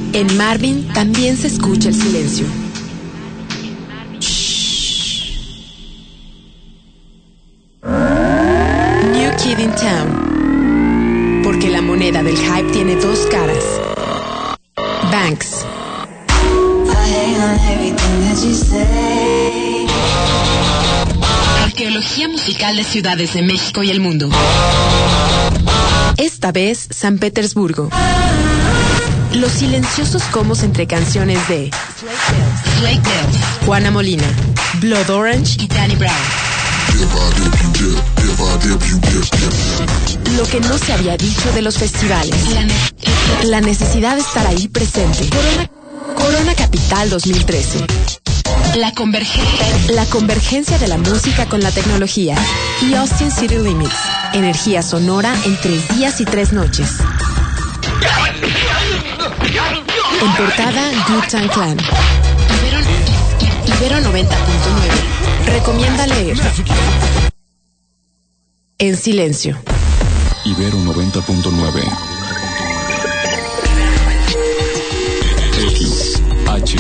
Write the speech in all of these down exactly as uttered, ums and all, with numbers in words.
En Marvin también se escucha el silencio. New Kid in Town. Porque la moneda del hype tiene dos caras. Banks. Arqueología musical de ciudades de México y el mundo. Esta vez, San Petersburgo. Los silenciosos comos entre canciones de Slate Bells, Juana Molina, Blood Orange y Danny Brown. Lo que no se había dicho de los festivales. La, ne- la necesidad de estar ahí presente. Corona, Corona Capital dos mil trece. La convergencia. La convergencia de la música con la tecnología. Y Austin City Limits. Energía sonora en tres días y tres noches. En portada, Good Time Clan. Ibero, Ibero noventa punto nueve. Recomienda leer. En silencio. Ibero noventa punto nueve. X, H,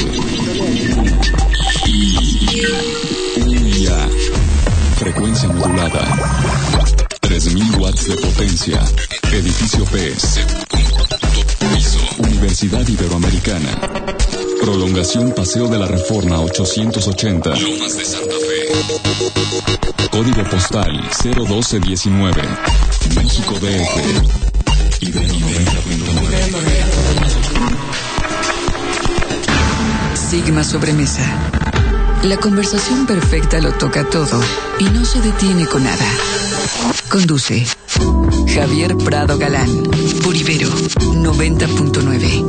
I, U y A. Frecuencia modulada. tres mil watts de potencia. Edificio P. Piso. Universidad Iberoamericana. Prolongación Paseo de la Reforma ochocientos ochenta. Lomas de Santa Fe. Código postal cero doce diecinueve. México D F. Ibero noventa punto nueve. Sigma Sobremesa. La conversación perfecta lo toca todo y no se detiene con nada. Conduce Javier Prado Galán. Por Ibero noventa punto nueve.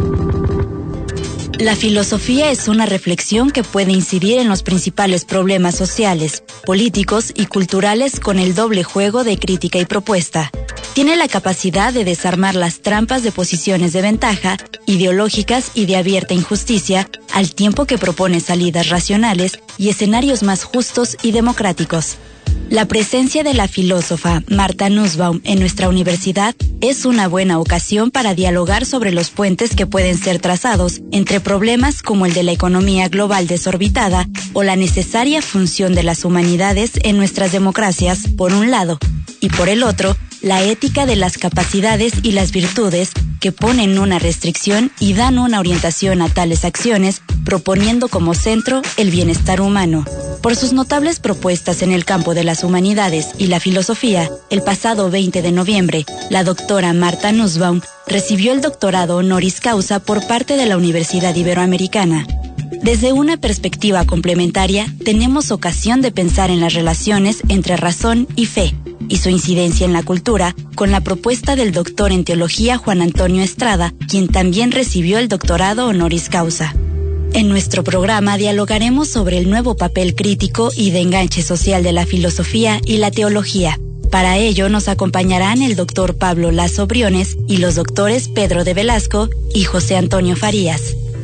La filosofía es una reflexión que puede incidir en los principales problemas sociales, políticos y culturales con el doble juego de crítica y propuesta. Tiene la capacidad de desarmar las trampas de posiciones de ventaja, ideológicas y de abierta injusticia, al tiempo que propone salidas racionales y escenarios más justos y democráticos. La presencia de la filósofa Martha Nussbaum en nuestra universidad es una buena ocasión para dialogar sobre los puentes que pueden ser trazados entre problemas como el de la economía global desorbitada o la necesaria función de las humanidades en nuestras democracias, por un lado, y por el otro, la ética de las capacidades y las virtudes que ponen una restricción y dan una orientación a tales acciones, proponiendo como centro el bienestar humano. Por sus notables propuestas en el campo de las humanidades y la filosofía, el pasado veinte de noviembre, la doctora Martha Nussbaum recibió el doctorado honoris causa por parte de la Universidad Iberoamericana. Desde una perspectiva complementaria, tenemos ocasión de pensar en las relaciones entre razón y fe, y su incidencia en la cultura, con la propuesta del doctor en teología Juan Antonio Estrada, quien también recibió el doctorado honoris causa. En nuestro programa dialogaremos sobre el nuevo papel crítico y de enganche social de la filosofía y la teología. Para ello nos acompañarán el doctor Pablo Lazo Briones y los doctores Pedro de Velasco y José Antonio Farías.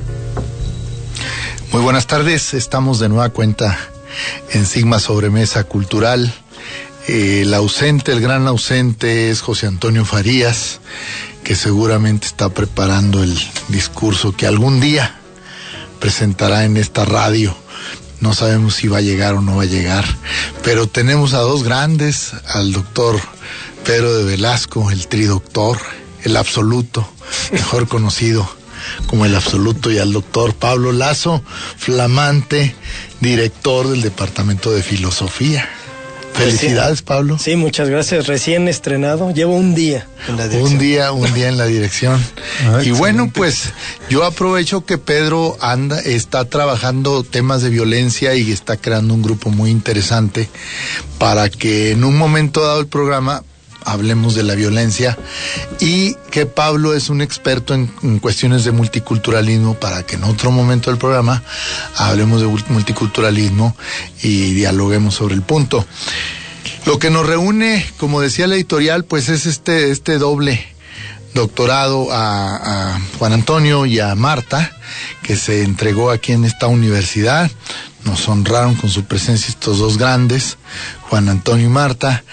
Muy buenas tardes, estamos de nueva cuenta en Sigma Sobremesa Cultural. Eh, el ausente, el gran ausente es José Antonio Farías, que seguramente está preparando el discurso que algún día presentará en esta radio. No sabemos si va a llegar o no va a llegar, pero tenemos a dos grandes, al doctor Pedro de Velasco, el tridoctor, el absoluto, mejor conocido como el absoluto, y al doctor Pablo Lazo, flamante director del Departamento de Filosofía. Felicidades, Pablo. Sí, muchas gracias. Recién estrenado. Llevo un día en la dirección. Un día, un día en la dirección. Ah, y bueno, pues yo aprovecho que Pedro anda, está trabajando temas de violencia y está creando un grupo muy interesante para que en un momento dado del programa hablemos de la violencia, y que Pablo es un experto en, en cuestiones de multiculturalismo, para que en otro momento del programa hablemos de multiculturalismo y dialoguemos sobre el punto. Lo que nos reúne, como decía la editorial, pues es este, este doble doctorado a, a Juan Antonio y a Marta, que se entregó aquí en esta universidad. Nos honraron con su presencia estos dos grandes, Juan Antonio y Marta.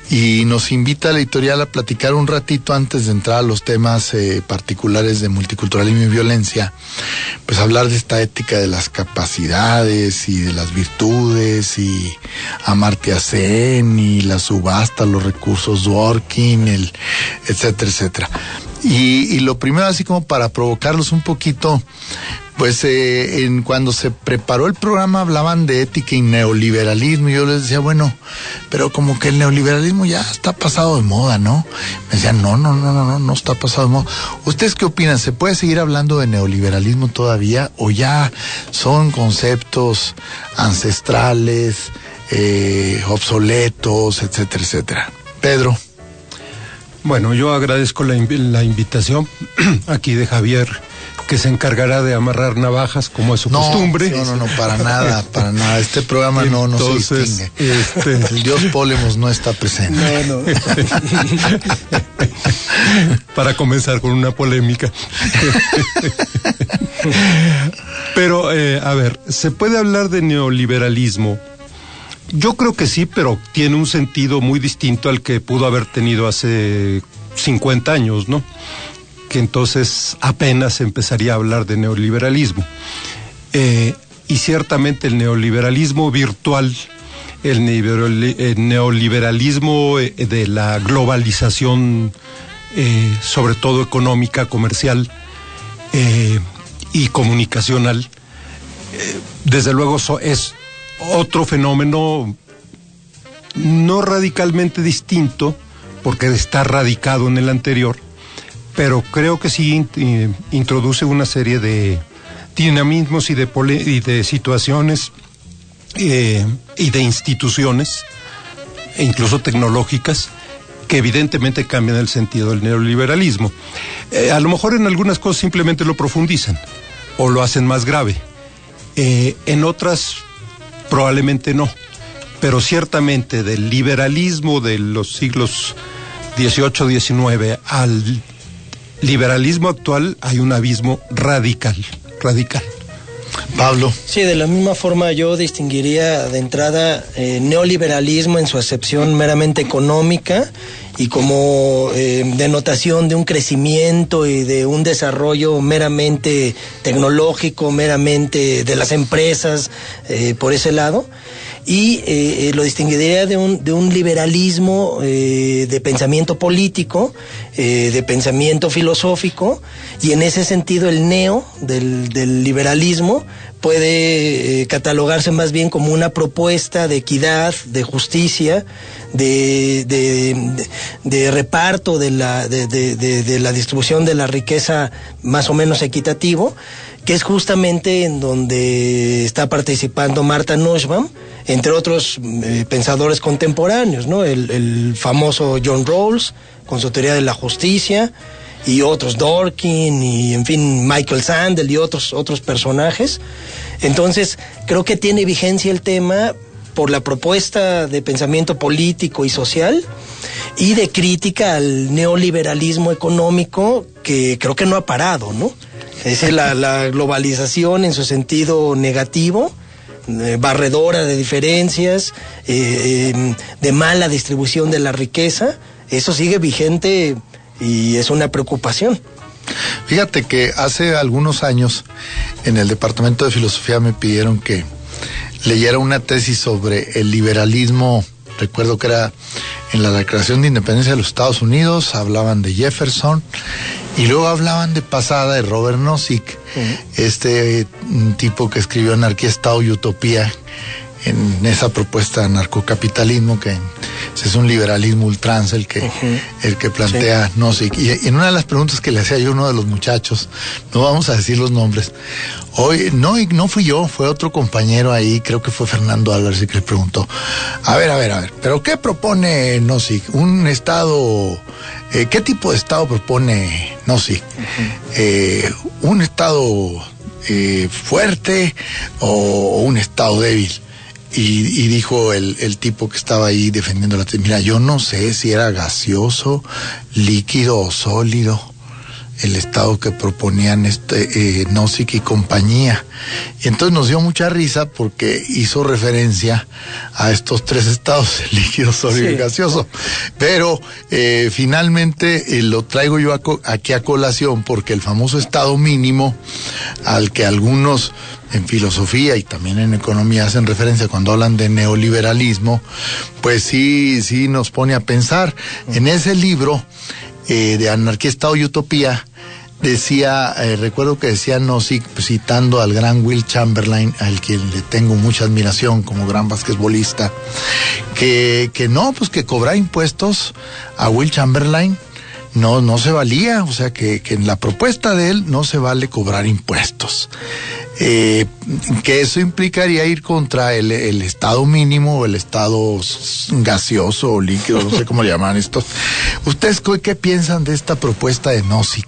y nos invita a la editorial a platicar un ratito antes de entrar a los temas eh, particulares de multiculturalismo y violencia, pues hablar de esta ética de las capacidades y de las virtudes y Amartya Sen y la subasta, los recursos Dworkin, el etcétera, etcétera. Y, y lo primero, así como para provocarlos un poquito, pues eh, en, cuando se preparó el programa hablaban de ética y neoliberalismo, y yo les decía, bueno, pero como que el neoliberalismo ya está pasado de moda, ¿no? Me decían, no, no, no, no, no, no está pasado de moda. ¿Ustedes qué opinan? ¿Se puede seguir hablando de neoliberalismo todavía o ya son conceptos ancestrales, eh, obsoletos, etcétera, etcétera? Pedro. Bueno, yo agradezco la, inv- la invitación aquí de Javier, que se encargará de amarrar navajas como es su no, costumbre. No, no, no, para nada, para nada. Este programa no, no se distingue. Este... El dios Pólemos no está presente. No, no. Para comenzar con una polémica. Pero, eh, a ver, ¿se puede hablar de neoliberalismo? Yo creo que sí, pero tiene un sentido muy distinto al que pudo haber tenido hace cincuenta años, ¿no? Que entonces apenas empezaría a hablar de neoliberalismo. Eh, y ciertamente el neoliberalismo virtual, el, neoliberal, el neoliberalismo de la globalización, eh, sobre todo económica, comercial eh, y comunicacional, eh, desde luego so, es otro fenómeno no radicalmente distinto, porque está radicado en el anterior, pero creo que sí eh, introduce una serie de dinamismos y de, pole- y de situaciones eh, y de instituciones, e incluso tecnológicas, que evidentemente cambian el sentido del neoliberalismo. Eh, a lo mejor en algunas cosas simplemente lo profundizan o lo hacen más grave. Eh, en otras probablemente no, pero ciertamente del liberalismo de los siglos dieciocho diecinueve al liberalismo actual hay un abismo radical, radical. Pablo. Sí, de la misma forma yo distinguiría de entrada eh, neoliberalismo en su acepción meramente económica y como eh, denotación de un crecimiento y de un desarrollo meramente tecnológico, meramente de las empresas, eh, por ese lado. Y eh, lo distinguiría de un, de un liberalismo eh, de pensamiento político, eh, de pensamiento filosófico, y en ese sentido el neo del, del liberalismo puede eh, catalogarse más bien como una propuesta de equidad, de justicia, de, de, de, de reparto de la, de, de, de, de la distribución de la riqueza más o menos equitativo, que es justamente en donde está participando Martha Nussbaum, entre otros eh, pensadores contemporáneos, ¿no? El, el famoso John Rawls, con su teoría de la justicia, y otros, Dworkin, y en fin, Michael Sandel y otros, otros personajes. Entonces, creo que tiene vigencia el tema por la propuesta de pensamiento político y social, y de crítica al neoliberalismo económico, que creo que no ha parado, ¿no? Es decir, la, la globalización en su sentido negativo, eh, barredora de diferencias, eh, eh, de mala distribución de la riqueza, eso sigue vigente y es una preocupación. Fíjate que hace algunos años en el Departamento de Filosofía me pidieron que leyera una tesis sobre el liberalismo. Recuerdo que era en la Declaración de Independencia de los Estados Unidos, hablaban de Jefferson, y luego hablaban de pasada de Robert Nozick, uh-huh. este tipo que escribió Anarquía, Estado y Utopía, en esa propuesta de narcocapitalismo, que es un liberalismo ultranza el que, uh-huh. el que plantea sí. Nozick. Y, y en una de las preguntas que le hacía yo a uno de los muchachos, no vamos a decir los nombres, hoy no, no fui yo, fue otro compañero ahí, creo que fue Fernando Álvarez, que le preguntó, a ver, a ver, a ver, ¿pero qué propone Nozick? ¿Un estado, eh, qué tipo de estado propone Nozick? Uh-huh. Eh, ¿un estado eh, fuerte o un estado débil? Y, y dijo el, el tipo que estaba ahí defendiendo la tesis, mira, yo no sé si era gaseoso, líquido o sólido. el Estado que proponían este eh, Nozick y compañía. Y entonces nos dio mucha risa porque hizo referencia a estos tres estados, el líquido, sólido sí. y gaseoso. Pero eh, finalmente eh, lo traigo yo a co- aquí a colación porque el famoso estado mínimo, al que algunos en filosofía y también en economía hacen referencia cuando hablan de neoliberalismo, pues sí, sí nos pone a pensar. En ese libro eh, de Anarquía, Estado y Utopía, decía, eh, recuerdo que decía Nozick, citando al gran Will Chamberlain, al quien le tengo mucha admiración como gran basquetbolista, que, que no, pues que cobrar impuestos a Will Chamberlain no, no se valía, o sea que, que en la propuesta de él no se vale cobrar impuestos. Eh, que eso implicaría ir contra el, el estado mínimo o el estado gaseoso o líquido, no sé cómo le llaman esto. ¿Ustedes qué piensan de esta propuesta de Nozick?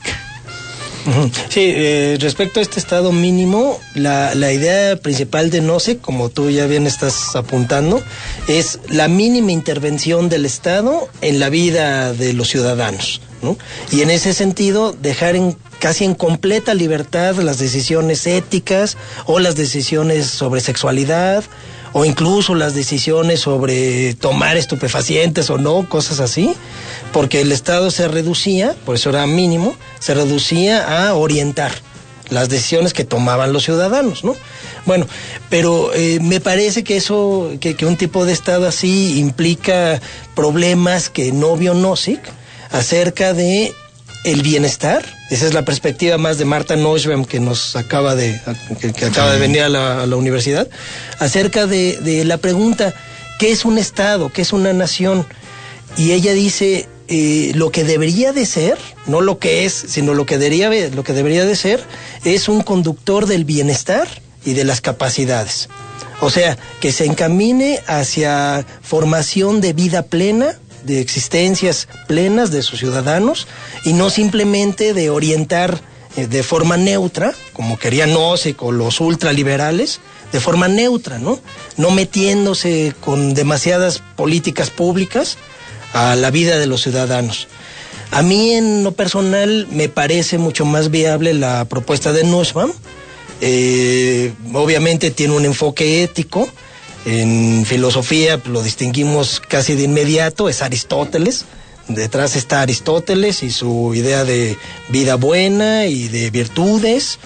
Sí, eh, respecto a este estado mínimo, la, la idea principal de Nozick, como tú ya bien estás apuntando, es la mínima intervención del Estado en la vida de los ciudadanos, ¿no? Y en ese sentido, dejar en casi en completa libertad las decisiones éticas o las decisiones sobre sexualidad o incluso las decisiones sobre tomar estupefacientes o no, cosas así, porque el Estado se reducía, por eso era mínimo, se reducía a orientar las decisiones que tomaban los ciudadanos, ¿no? Bueno, pero eh, me parece que eso, que, que un tipo de Estado así implica problemas que no vio Nozick acerca de el bienestar. Esa es la perspectiva más de Martha Nussbaum, que nos acaba de, que, que acaba de venir a la, a la universidad, acerca de, de la pregunta, ¿qué es un Estado? ¿Qué es una nación? Y ella dice, eh, lo que debería de ser, no lo que es, sino lo que debería, lo que debería de ser, es un conductor del bienestar y de las capacidades. O sea, que se encamine hacia formación de vida plena, de existencias plenas de sus ciudadanos, y no simplemente de orientar eh, de forma neutra, como querían Nozick o los ultraliberales, de forma neutra, ¿no? No metiéndose con demasiadas políticas públicas a la vida de los ciudadanos. A mí, en lo personal, me parece mucho más viable la propuesta de Nussbaum. Eh, obviamente tiene un enfoque ético. En filosofía lo distinguimos casi de inmediato, es Aristóteles. Detrás está Aristóteles y su idea de vida buena y de virtudes.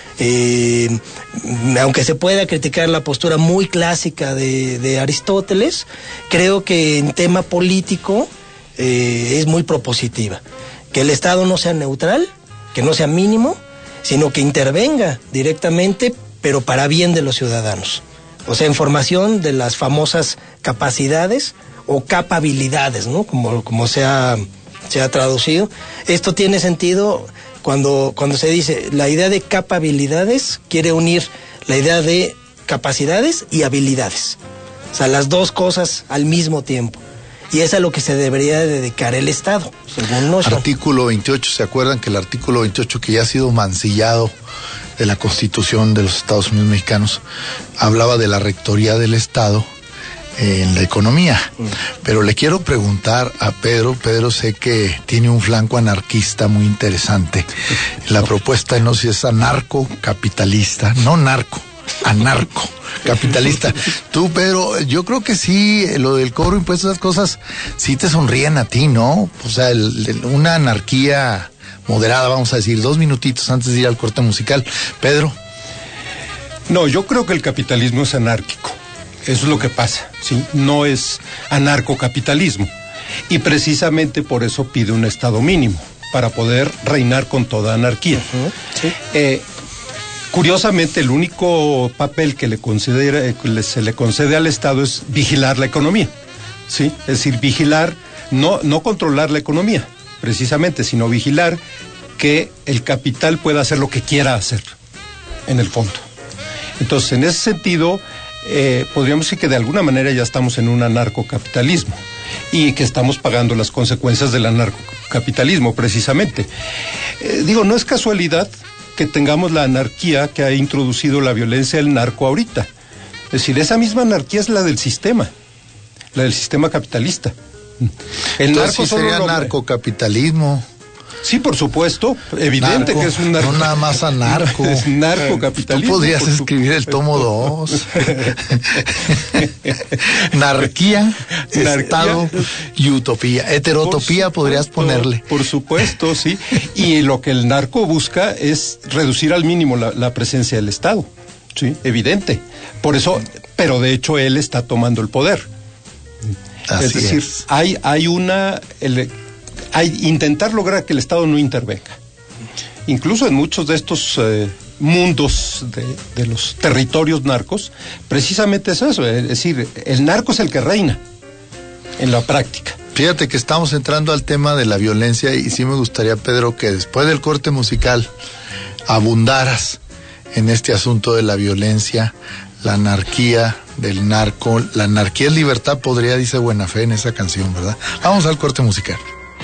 Eh, aunque se pueda criticar la postura muy clásica de, de Aristóteles, creo que en tema político eh, es muy propositiva. Que el Estado no sea neutral, que no sea mínimo, sino que intervenga directamente, pero para bien de los ciudadanos. O sea, en formación de las famosas capacidades o capabilidades, ¿no? Como, como se ha, se ha traducido. Esto tiene sentido cuando, cuando se dice, la idea de capabilidades quiere unir la idea de capacidades y habilidades. O sea, las dos cosas al mismo tiempo. Y es a lo que se debería dedicar el Estado, según nosotros. Artículo veintiocho, ¿se acuerdan que el artículo veintiocho, que ya ha sido mancillado de la Constitución de los Estados Unidos Mexicanos, hablaba de la rectoría del Estado eh, en la economía? Mm. Pero le quiero preguntar a Pedro, Pedro sé que tiene un flanco anarquista muy interesante. La propuesta de Nozick es anarcocapitalista, no narco, anarco. Capitalista. Tú, Pedro, yo creo que sí, lo del cobro de impuestos, esas cosas, sí te sonríen a ti, ¿no? O sea, el, el, una anarquía moderada, vamos a decir, dos minutitos antes de ir al corte musical. Pedro. No, yo creo que el capitalismo es anárquico. Eso es lo que pasa, ¿sí? No es anarcocapitalismo. Y precisamente por eso pide un Estado mínimo, para poder reinar con toda anarquía. Uh-huh. Sí. Eh, Curiosamente, el único papel que le considera, que se le concede al Estado es vigilar la economía, ¿sí? Es decir, vigilar, no, no controlar la economía, precisamente, sino vigilar que el capital pueda hacer lo que quiera hacer, en el fondo. Entonces, en ese sentido, eh, podríamos decir que de alguna manera ya estamos en un anarcocapitalismo y que estamos pagando las consecuencias del anarcocapitalismo, precisamente. Eh, digo, no es casualidad que tengamos la anarquía que ha introducido la violencia del narco ahorita. Es decir, esa misma anarquía es la del sistema, la del sistema capitalista. El narco sí sería lo... narcocapitalismo. Sí, por supuesto, evidente narco, que es un narco. No nada más a narco. Es narcocapitalismo. Tú podrías escribir el tomo dos. Narquía, Narquía, Estado y utopía. Heterotopía por podrías supuesto, ponerle. Por supuesto, sí. Y lo que el narco busca es reducir al mínimo la, la presencia del Estado. Sí, evidente. Por eso, pero de hecho él está tomando el poder. Así es decir, es. hay hay una el, hay intentar lograr que el Estado no intervenga. Incluso en muchos de estos eh, mundos de, de los territorios narcos, precisamente es eso, es decir, el narco es el que reina en la práctica. Fíjate que estamos entrando al tema de la violencia y sí me gustaría, Pedro, que después del corte musical abundaras en este asunto de la violencia, la anarquía del narco. La anarquía es libertad, podría, dice Buena Fe en esa canción, ¿verdad? Vamos al corte musical.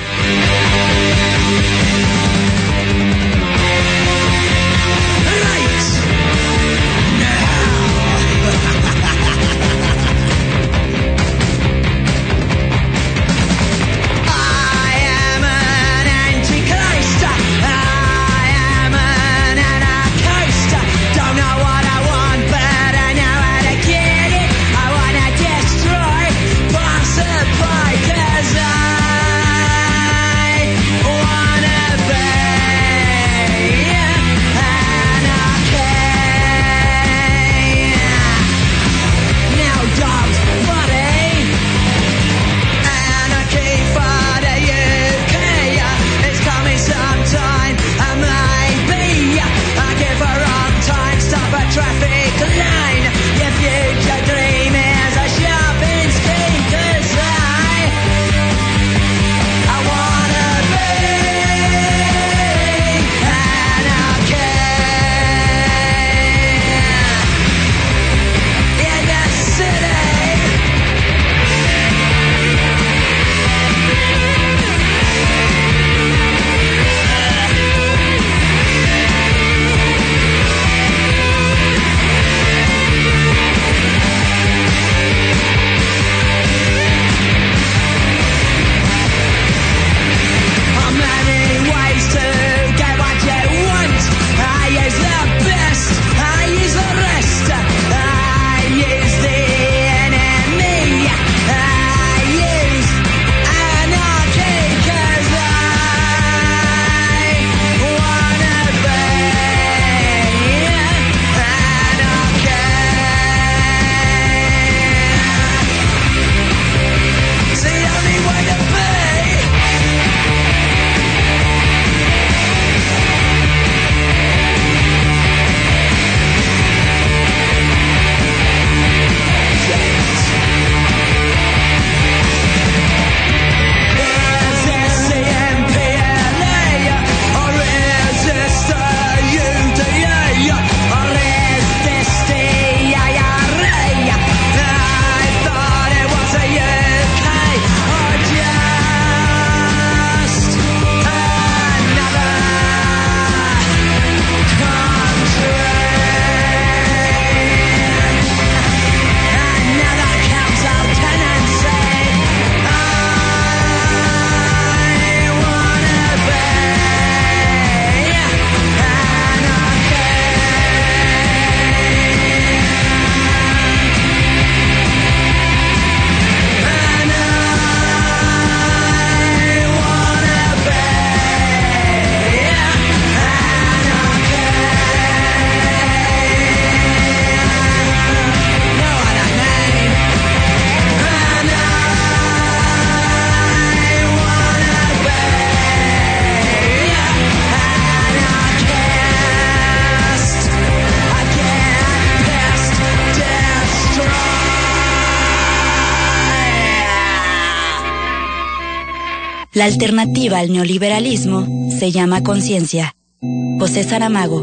La alternativa al neoliberalismo se llama conciencia. José Saramago.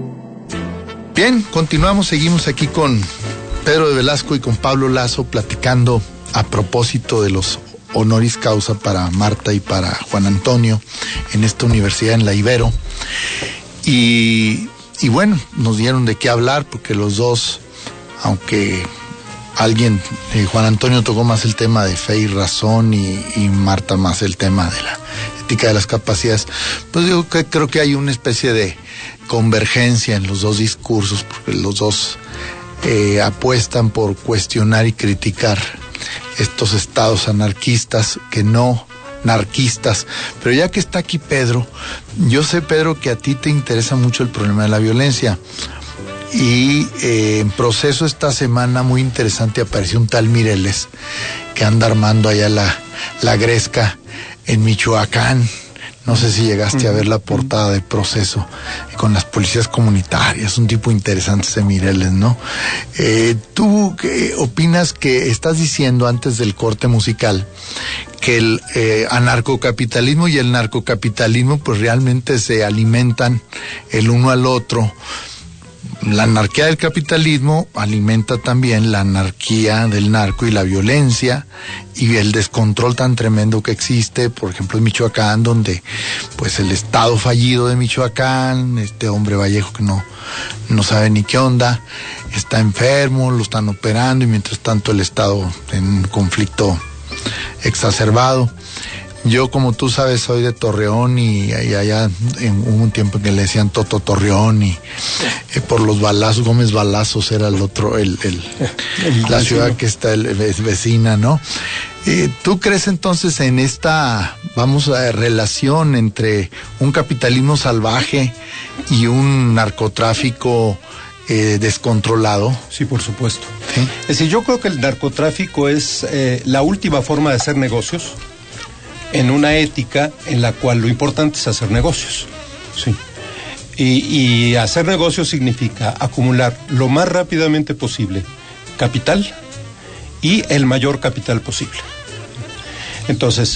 Bien, continuamos, seguimos aquí con Pedro de Velasco y con Pablo Lazo platicando a propósito de los honoris causa para Marta y para Juan Antonio en esta universidad en la Ibero. Y, y bueno, nos dieron de qué hablar porque los dos, aunque alguien, eh, Juan Antonio tocó más el tema de fe y razón y, y Marta más el tema de la crítica de las capacidades, pues digo que creo que hay una especie de convergencia en los dos discursos, porque los dos eh, apuestan por cuestionar y criticar estos estados anarquistas, que no narquistas. Pero ya que está aquí Pedro, yo sé, Pedro, que a ti te interesa mucho el problema de la violencia. Y eh, en Proceso esta semana, muy interesante, apareció un tal Mireles que anda armando allá la, la gresca en Michoacán. No sé si llegaste a ver la portada de Proceso con las policías comunitarias, un tipo interesante ese Mireles, ¿no? Eh, ¿Tú qué opinas que estás diciendo antes del corte musical? Que el eh, anarcocapitalismo y el narcocapitalismo pues realmente se alimentan el uno al otro. La anarquía del capitalismo alimenta también la anarquía del narco y la violencia y el descontrol tan tremendo que existe, por ejemplo en Michoacán, donde pues el estado fallido de Michoacán, este hombre Vallejo que no, no sabe ni qué onda, está enfermo, lo están operando y mientras tanto el estado en un conflicto exacerbado. Yo, como tú sabes, soy de Torreón y, y allá en, hubo un tiempo en que le decían Toto Torreón y eh, por los balazos, Gómez Balazos era el otro, el, el, el la ciudad que está el, es vecina, ¿no? Eh, ¿Tú crees entonces en esta, vamos a relación entre un capitalismo salvaje y un narcotráfico eh, descontrolado? Sí, por supuesto. ¿Sí? Es decir, yo creo que el narcotráfico es eh, la última forma de hacer negocios en una ética en la cual lo importante es hacer negocios. Sí. Y, y hacer negocios significa acumular lo más rápidamente posible capital y el mayor capital posible. Entonces,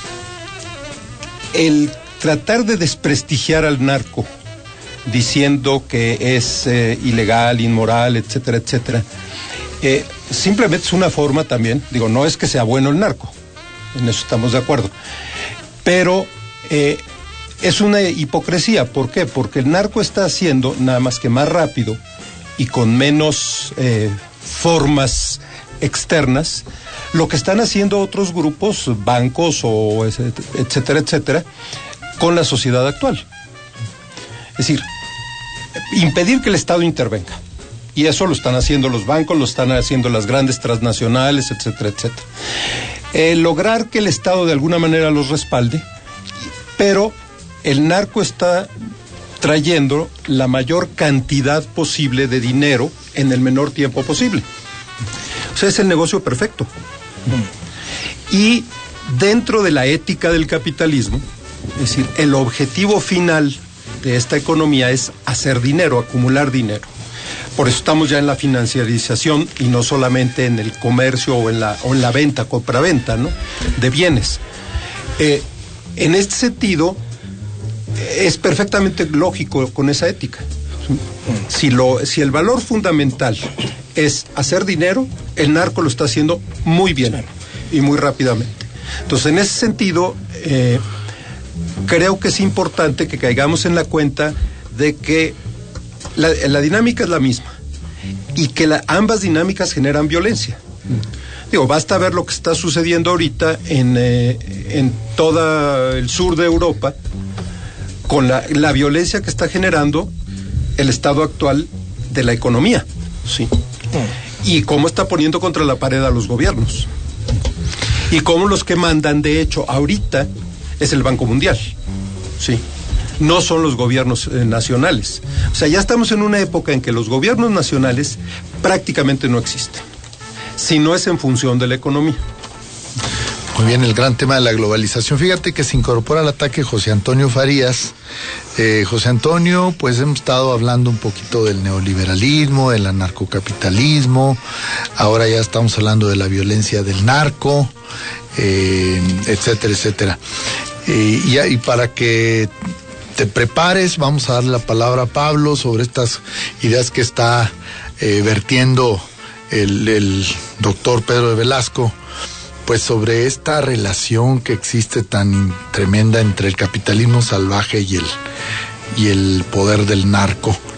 el tratar de desprestigiar al narco diciendo que es eh, ilegal, inmoral, etcétera, etcétera, eh, simplemente es una forma también, digo, no es que sea bueno el narco, en eso estamos de acuerdo, pero eh, es una hipocresía. ¿Por qué? Porque el narco está haciendo nada más que más rápido y con menos eh, formas externas lo que están haciendo otros grupos, bancos o etcétera, etcétera, con la sociedad actual. Es decir, impedir que el Estado intervenga. Y eso lo están haciendo los bancos, lo están haciendo las grandes transnacionales, etcétera, etcétera. Eh, lograr que el Estado de alguna manera los respalde, pero el narco está trayendo la mayor cantidad posible de dinero en el menor tiempo posible. O sea, es el negocio perfecto. Y dentro de la ética del capitalismo, es decir, el objetivo final de esta economía es hacer dinero, acumular dinero. Por eso estamos ya en la financiarización y no solamente en el comercio o en la, o en la venta, compra-venta, ¿no?, de bienes. Eh, en este sentido, es perfectamente lógico con esa ética. Si, lo, si el valor fundamental es hacer dinero, el narco lo está haciendo muy bien y muy rápidamente. Entonces, en ese sentido, eh, creo que es importante que caigamos en la cuenta de que La, la dinámica es la misma y que la, ambas dinámicas generan violencia. Digo, basta ver lo que está sucediendo ahorita en, eh, en todo el sur de Europa con la, la violencia que está generando el estado actual de la economía, sí, y cómo está poniendo contra la pared a los gobiernos y cómo los que mandan, de hecho, ahorita es el Banco Mundial, sí. No son los gobiernos eh, nacionales. O sea, ya estamos en una época en que los gobiernos nacionales prácticamente no existen, si no es en función de la economía. Muy bien, el gran tema de la globalización. Fíjate que se incorpora al ataque José Antonio Farías. Eh, José Antonio, pues hemos estado hablando un poquito del neoliberalismo, del anarcocapitalismo, ahora ya estamos hablando de la violencia del narco, eh, etcétera, etcétera. Eh, y, y para que te prepares, vamos a darle la palabra a Pablo sobre estas ideas que está eh, vertiendo el, el doctor Pedro de Velasco, pues sobre esta relación que existe tan tremenda entre el capitalismo salvaje y el, y el poder del narco.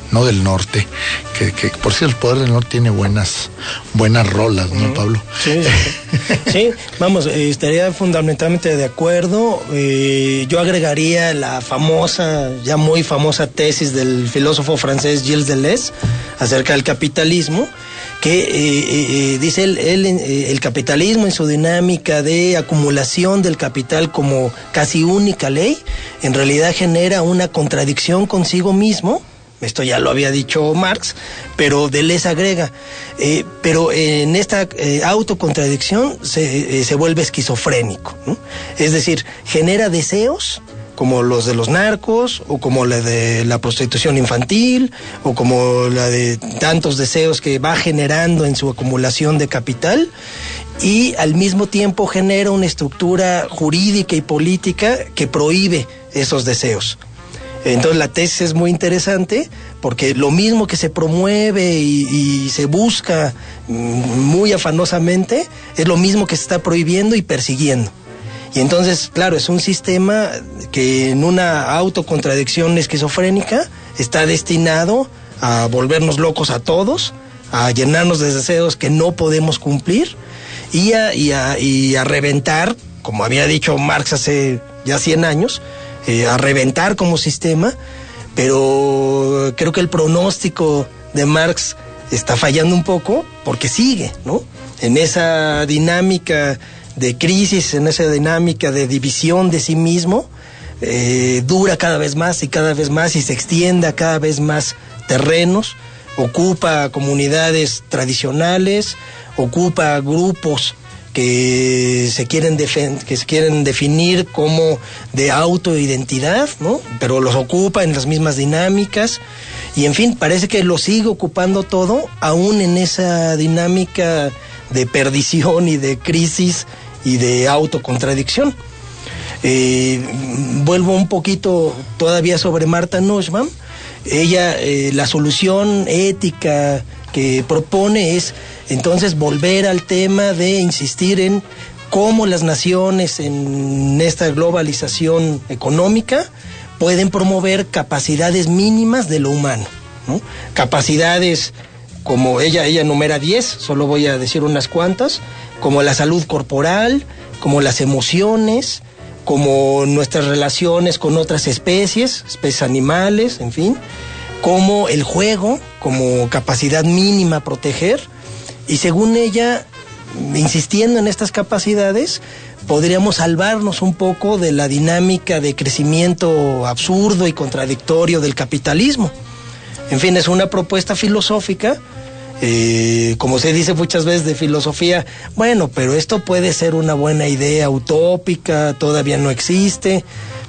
no del norte, que, que por cierto el Poder del Norte tiene buenas buenas rolas, ¿no, Pablo? Sí, sí, sí. Vamos, eh, estaría fundamentalmente de acuerdo. Eh, yo agregaría la famosa, ya muy famosa tesis del filósofo francés Gilles Deleuze acerca del capitalismo, que eh, eh, dice él, él eh, el capitalismo en su dinámica de acumulación del capital como casi única ley, en realidad genera una contradicción consigo mismo. Esto ya lo había dicho Marx, pero Deleuze agrega, eh, pero en esta eh, autocontradicción se, eh, se vuelve esquizofrénico, ¿no? Es decir, genera deseos como los de los narcos, o como la de la prostitución infantil, o como la de tantos deseos que va generando en su acumulación de capital, y al mismo tiempo genera una estructura jurídica y política que prohíbe esos deseos. Entonces la tesis es muy interesante porque lo mismo que se promueve y, y se busca muy afanosamente es lo mismo que se está prohibiendo y persiguiendo. Y entonces, claro, es un sistema que en una autocontradicción esquizofrénica está destinado a volvernos locos a todos, a llenarnos de deseos que no podemos cumplir y a, y a, y a reventar, como había dicho Marx hace ya cien años, Eh, a reventar como sistema, pero creo que el pronóstico de Marx está fallando un poco porque sigue, ¿no? En esa dinámica de crisis, en esa dinámica de división de sí mismo, eh, dura cada vez más y cada vez más y se extiende a cada vez más terrenos, ocupa comunidades tradicionales, ocupa grupos que se quieren defen- que se quieren definir como de autoidentidad, ¿no? Pero los ocupa en las mismas dinámicas y en fin, parece que lo sigue ocupando todo, aún en esa dinámica de perdición y de crisis y de autocontradicción. Eh, vuelvo un poquito todavía sobre Martha Nussbaum. Ella, eh, la solución ética que propone es entonces volver al tema de insistir en cómo las naciones en esta globalización económica pueden promover capacidades mínimas de lo humano, ¿no? Capacidades como ella, ella numera diez, solo voy a decir unas cuantas, como la salud corporal, como las emociones, como nuestras relaciones con otras especies, especies animales, en fin, como el juego, como capacidad mínima a proteger. Y según ella, insistiendo en estas capacidades, podríamos salvarnos un poco de la dinámica de crecimiento absurdo y contradictorio del capitalismo. En fin, es una propuesta filosófica, eh, como se dice muchas veces de filosofía, bueno, pero esto puede ser una buena idea utópica, todavía no existe.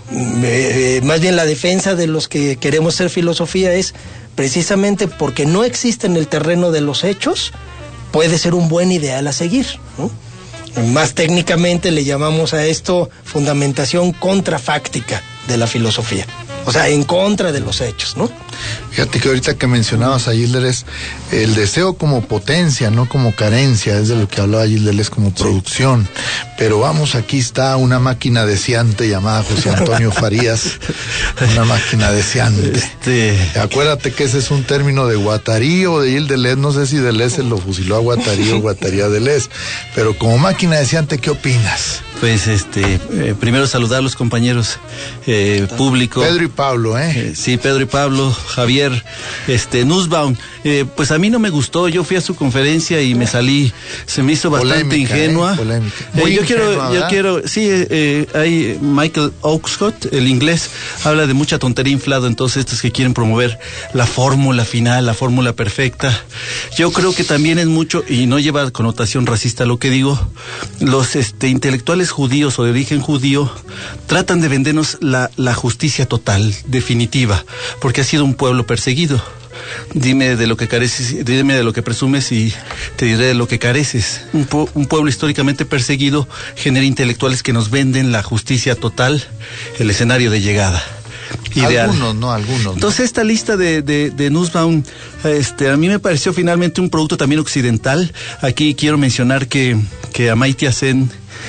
Eh, más bien la defensa de los que queremos ser filosofía es precisamente porque no existe en el terreno de los hechos, puede ser un buen ideal a seguir, ¿no? Más técnicamente le llamamos a esto fundamentación contrafáctica de la filosofía, o sea, en contra de los hechos, ¿no? Fíjate que ahorita que mencionabas a Gilles Deleuze, el deseo como potencia, no como carencia, es de lo que hablaba Gilles Deleuze como producción. Pero vamos, aquí está una máquina deseante llamada José Antonio Farías, una máquina deseante. Este... Acuérdate que ese es un término de Guattari o de Gilles Deleuze, no sé si Deleuze lo fusiló a Guattari o Guattari a Deleuze, pero como máquina deseante, ¿qué opinas? Pues este, eh, primero saludar a los compañeros eh, público. Pedro y Pablo, ¿eh? eh sí, Pedro y Pablo, Javier, este, Nussbaum, eh, pues a mí no me gustó, yo fui a su conferencia y me salí, se me hizo bastante polémica, ingenua. Eh, eh, yo quiero, ingenua, yo quiero, sí, eh, hay Michael Oakeshott, el inglés, habla de mucha tontería inflado, entonces estos que quieren promover la fórmula final, la fórmula perfecta. Yo creo que también es mucho, y no lleva connotación racista lo que digo, los este, intelectuales judíos o de origen judío tratan de vendernos la, la justicia total, definitiva, porque ha sido un pueblo perseguido. Dime de lo que careces, dime de lo que presumes y te diré de lo que careces. Un, pu- un pueblo históricamente perseguido genera intelectuales que nos venden la justicia total, el escenario de llegada. Ideal. Algunos, no, algunos. Entonces no. esta lista de, de, de Nussbaum, este, a mí me pareció finalmente un producto también occidental. Aquí quiero mencionar que, que Amartya Sen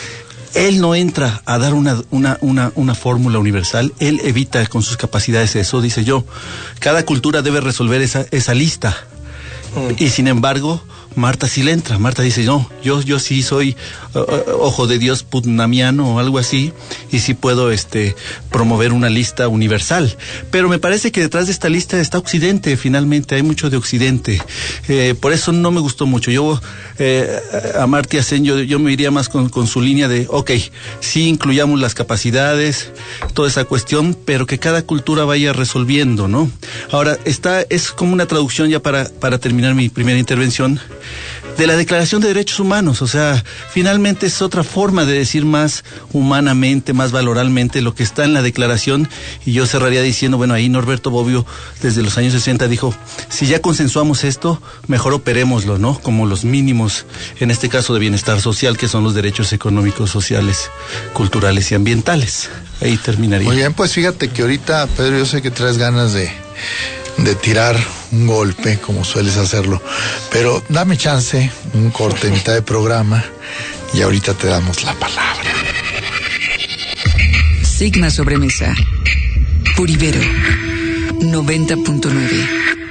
él no entra a dar una, una, una, una fórmula universal, él evita con sus capacidades eso, dice yo, cada cultura debe resolver esa, esa lista. Mm. Y sin embargo, Marta sí le entra. Marta dice, no, yo, yo sí soy uh, ojo de Dios putnamiano o algo así, y sí puedo este, promover una lista universal. Pero me parece que detrás de esta lista está Occidente, finalmente, hay mucho de Occidente. Eh, por eso no me gustó mucho. Yo, eh, a Amartya Sen, yo, yo me iría más con, con su línea de, ok, sí incluyamos las capacidades, toda esa cuestión, pero que cada cultura vaya resolviendo, ¿no? Ahora, está, es como una traducción ya para, para terminar mi primera intervención, de la Declaración de Derechos Humanos. O sea, finalmente es otra forma de decir más humanamente, más valoralmente lo que está en la declaración, y yo cerraría diciendo, bueno, ahí Norberto Bobbio desde los años sesenta dijo, si ya consensuamos esto, mejor operémoslo, ¿no? Como los mínimos, en este caso de bienestar social, que son los derechos económicos, sociales, culturales y ambientales. Ahí terminaría. Muy bien, pues fíjate que ahorita, Pedro, yo sé que traes ganas de de tirar un golpe, como sueles hacerlo, pero dame chance, un corte en mitad de programa, y ahorita te damos la palabra. Sigma Sobremesa, por Ibero noventa punto nueve.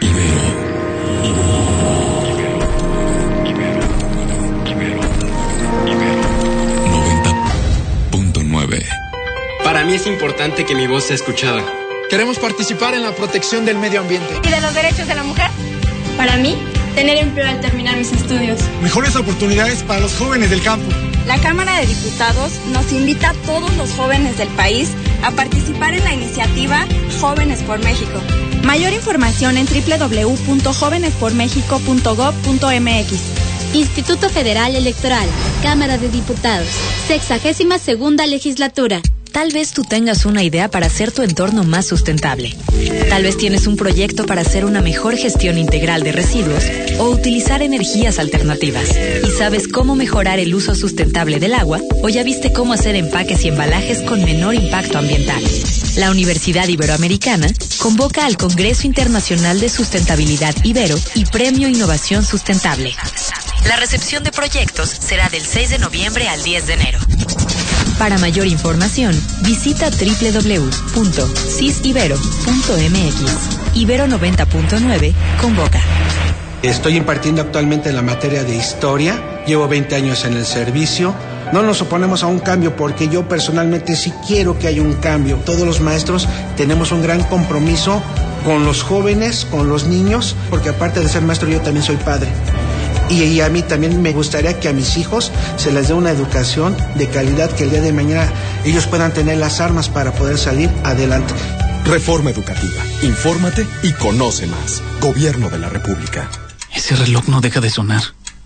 noventa punto nueve. Para mí es importante que mi voz sea escuchada. Queremos participar en la protección del medio ambiente. ¿Y de los derechos de la mujer? Para mí, tener empleo al terminar mis estudios. Mejores oportunidades para los jóvenes del campo. La Cámara de Diputados nos invita a todos los jóvenes del país a participar en la iniciativa Jóvenes por México. Mayor información en doble u doble u doble u punto jóvenes por méxico punto gob punto eme equis. Instituto Federal Electoral, Cámara de Diputados, sexagésima segunda legislatura. Tal vez tú tengas una idea para hacer tu entorno más sustentable. Tal vez tienes un proyecto para hacer una mejor gestión integral de residuos o utilizar energías alternativas. ¿Y sabes cómo mejorar el uso sustentable del agua? ¿O ya viste cómo hacer empaques y embalajes con menor impacto ambiental? La Universidad Iberoamericana convoca al Congreso Internacional de Sustentabilidad Ibero y Premio Innovación Sustentable. La recepción de proyectos será del seis de noviembre al diez de enero. Para mayor información, visita doble u doble u doble u punto cisibero punto eme equis. Ibero noventa punto nueve convoca. Estoy impartiendo actualmente la materia de historia. Llevo veinte años en el servicio. No nos oponemos a un cambio porque yo personalmente sí quiero que haya un cambio. Todos los maestros tenemos un gran compromiso con los jóvenes, con los niños, porque aparte de ser maestro yo también soy padre. Y, y a mí también me gustaría que a mis hijos se les dé una educación de calidad, que el día de mañana ellos puedan tener las armas para poder salir adelante. Reforma educativa. Infórmate y conoce más. Gobierno de la República. Ese reloj no deja de sonar.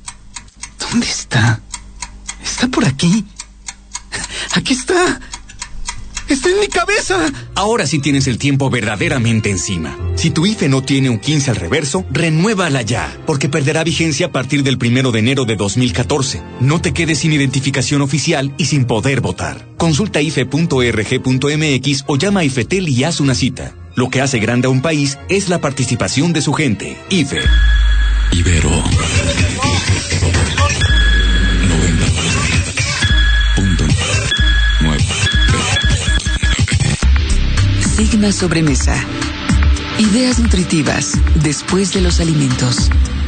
¿Dónde está? Está por aquí. Aquí está. ¡Está en mi cabeza! Ahora sí tienes el tiempo verdaderamente encima. Si tu I F E no tiene un quince al reverso, renuévala ya, porque perderá vigencia a partir del primero de enero de dos mil catorce. No te quedes sin identificación oficial y sin poder votar. Consulta I F E punto org punto eme equis o llama a IFETEL y haz una cita. Lo que hace grande a un país es la participación de su gente. I F E. Ibero. noventa punto nueve. Sigma Sobremesa. Ideas nutritivas después de los alimentos.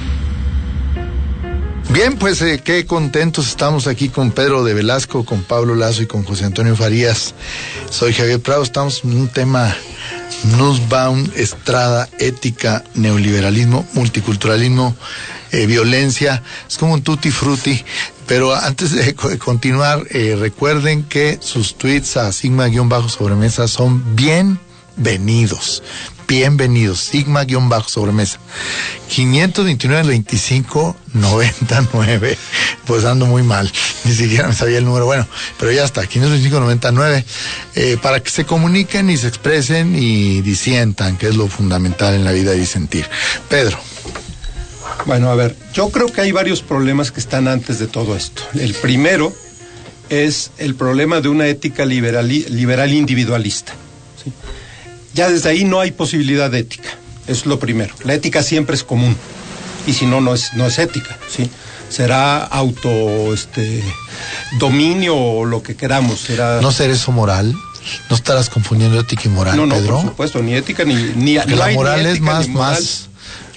Bien, pues eh, qué contentos estamos aquí con Pedro de Velasco, con Pablo Lazo y con José Antonio Farías. Soy Javier Prado, estamos en un tema Nussbaum, Estrada, ética, neoliberalismo, multiculturalismo, eh, violencia. Es como un tutti frutti. Pero antes de continuar, eh, recuerden que sus tweets a Sigma-Sobremesa son bienvenidos. Bienvenidos. Sigma-Sobremesa. quinientos veintinueve veinticinco noventa y nueve. Pues ando muy mal. Ni siquiera me sabía el número. Bueno, pero ya está. quinientos veinticinco noventa y nueve. Eh, para que se comuniquen y se expresen y disientan, que es lo fundamental en la vida de disentir. Pedro. Bueno, a ver, yo creo que hay varios problemas que están antes de todo esto. El primero es el problema de una ética liberal, liberal individualista, ¿sí? Ya desde ahí no hay posibilidad de ética, eso es lo primero. La ética siempre es común, y si no, no es, no es ética, ¿sí? será auto, este, dominio o lo que queramos. Será... ¿No será eso moral? ¿No estarás confundiendo ética y moral, no, no, Pedro? por supuesto, ni ética ni... ni que no la hay moral ni es ética, más, ni moral. más...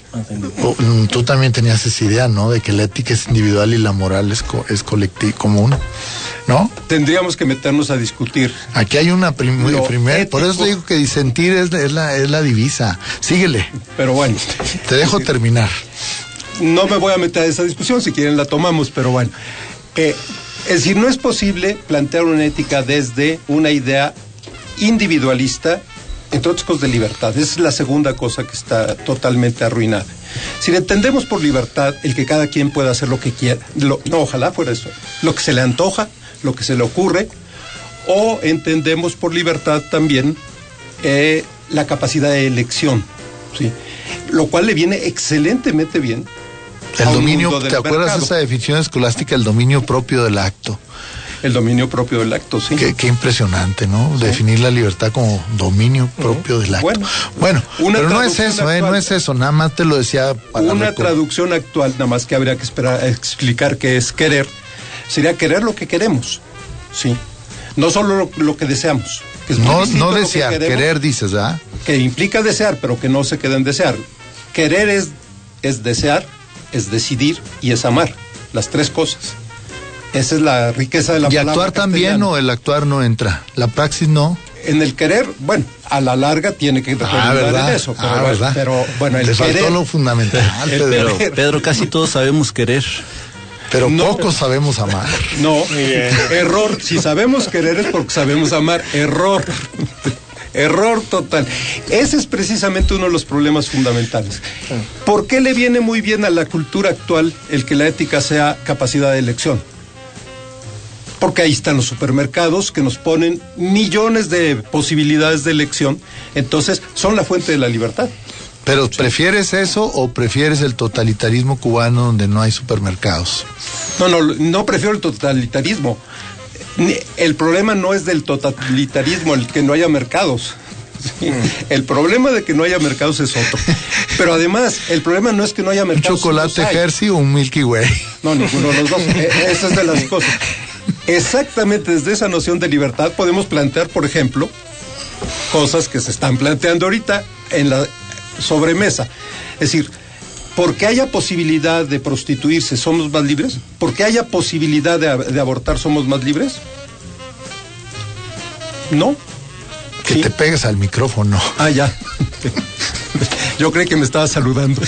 Tú también tenías esa idea, ¿no? De que la ética es individual y la moral es, co es colectiva, común, ¿no? Tendríamos que meternos a discutir. Aquí hay una prim primer, por eso te digo que disentir es, es, la, es la divisa. Síguele. Pero bueno. Te dejo terminar. No me voy a meter a esa discusión, si quieren la tomamos, pero bueno. Eh, es decir, no es posible plantear una ética desde una idea individualista, entre otras cosas de libertad. Esa es la segunda cosa que está totalmente arruinada. Si entendemos por libertad el que cada quien pueda hacer lo que quiera, lo, no, ojalá fuera eso, lo que se le antoja, lo que se le ocurre, o entendemos por libertad también eh, la capacidad de elección, ¿sí? Lo cual le viene excelentemente bien. El dominio, ¿te acuerdas de esa definición escolástica, el dominio propio del acto? El dominio propio del acto, sí. Qué, qué impresionante, ¿no? Sí. Definir la libertad como dominio propio uh-huh. del acto. Bueno, bueno pero no es eso, actual, ¿eh? No es eso, nada más te lo decía para una traducción actual, nada más que habría que esperar a explicar qué es querer, sería querer lo que queremos, sí. No solo lo, lo que deseamos. Que es no no desear, que queremos, querer dices, ¿ah? Que implica desear, pero que no se quede en desear. Querer es, es desear, es decidir y es amar, las tres cosas. Esa es la riqueza de la palabra. ¿Y actuar castellana. También o el actuar no entra? ¿La praxis no? En el querer, bueno, a la larga tiene que ah, ¿verdad? en eso. Pero, ah, ¿verdad? pero bueno, el Le querer... faltó lo fundamental, Pedro. Pero, Pedro, casi todos sabemos querer. Pero no, pocos sabemos amar. No, error. Si sabemos querer es porque sabemos amar. Error. Error total. Ese es precisamente uno de los problemas fundamentales. ¿Por qué le viene muy bien a la cultura actual el que la ética sea capacidad de elección? Porque ahí están los supermercados que nos ponen millones de posibilidades de elección, entonces son la fuente de la libertad. ¿Pero prefieres eso o prefieres el totalitarismo cubano donde no hay supermercados? No, no, no prefiero el totalitarismo. El problema no es del totalitarismo, el que no haya mercados. Sí. El problema de que no haya mercados es otro. Pero además, el problema no es que no haya mercados. ¿Un chocolate Hershey o un Milky Way? No, ninguno de los dos. Esa es de las cosas. Exactamente desde esa noción de libertad podemos plantear, por ejemplo, cosas que se están planteando ahorita en la sobremesa. Es decir, porque haya posibilidad de prostituirse, ¿somos más libres? ¿Porque haya posibilidad de, de abortar, somos más libres? No. Que ¿sí? Te pegues al micrófono. Ah, ya. Yo creí que me estaba saludando.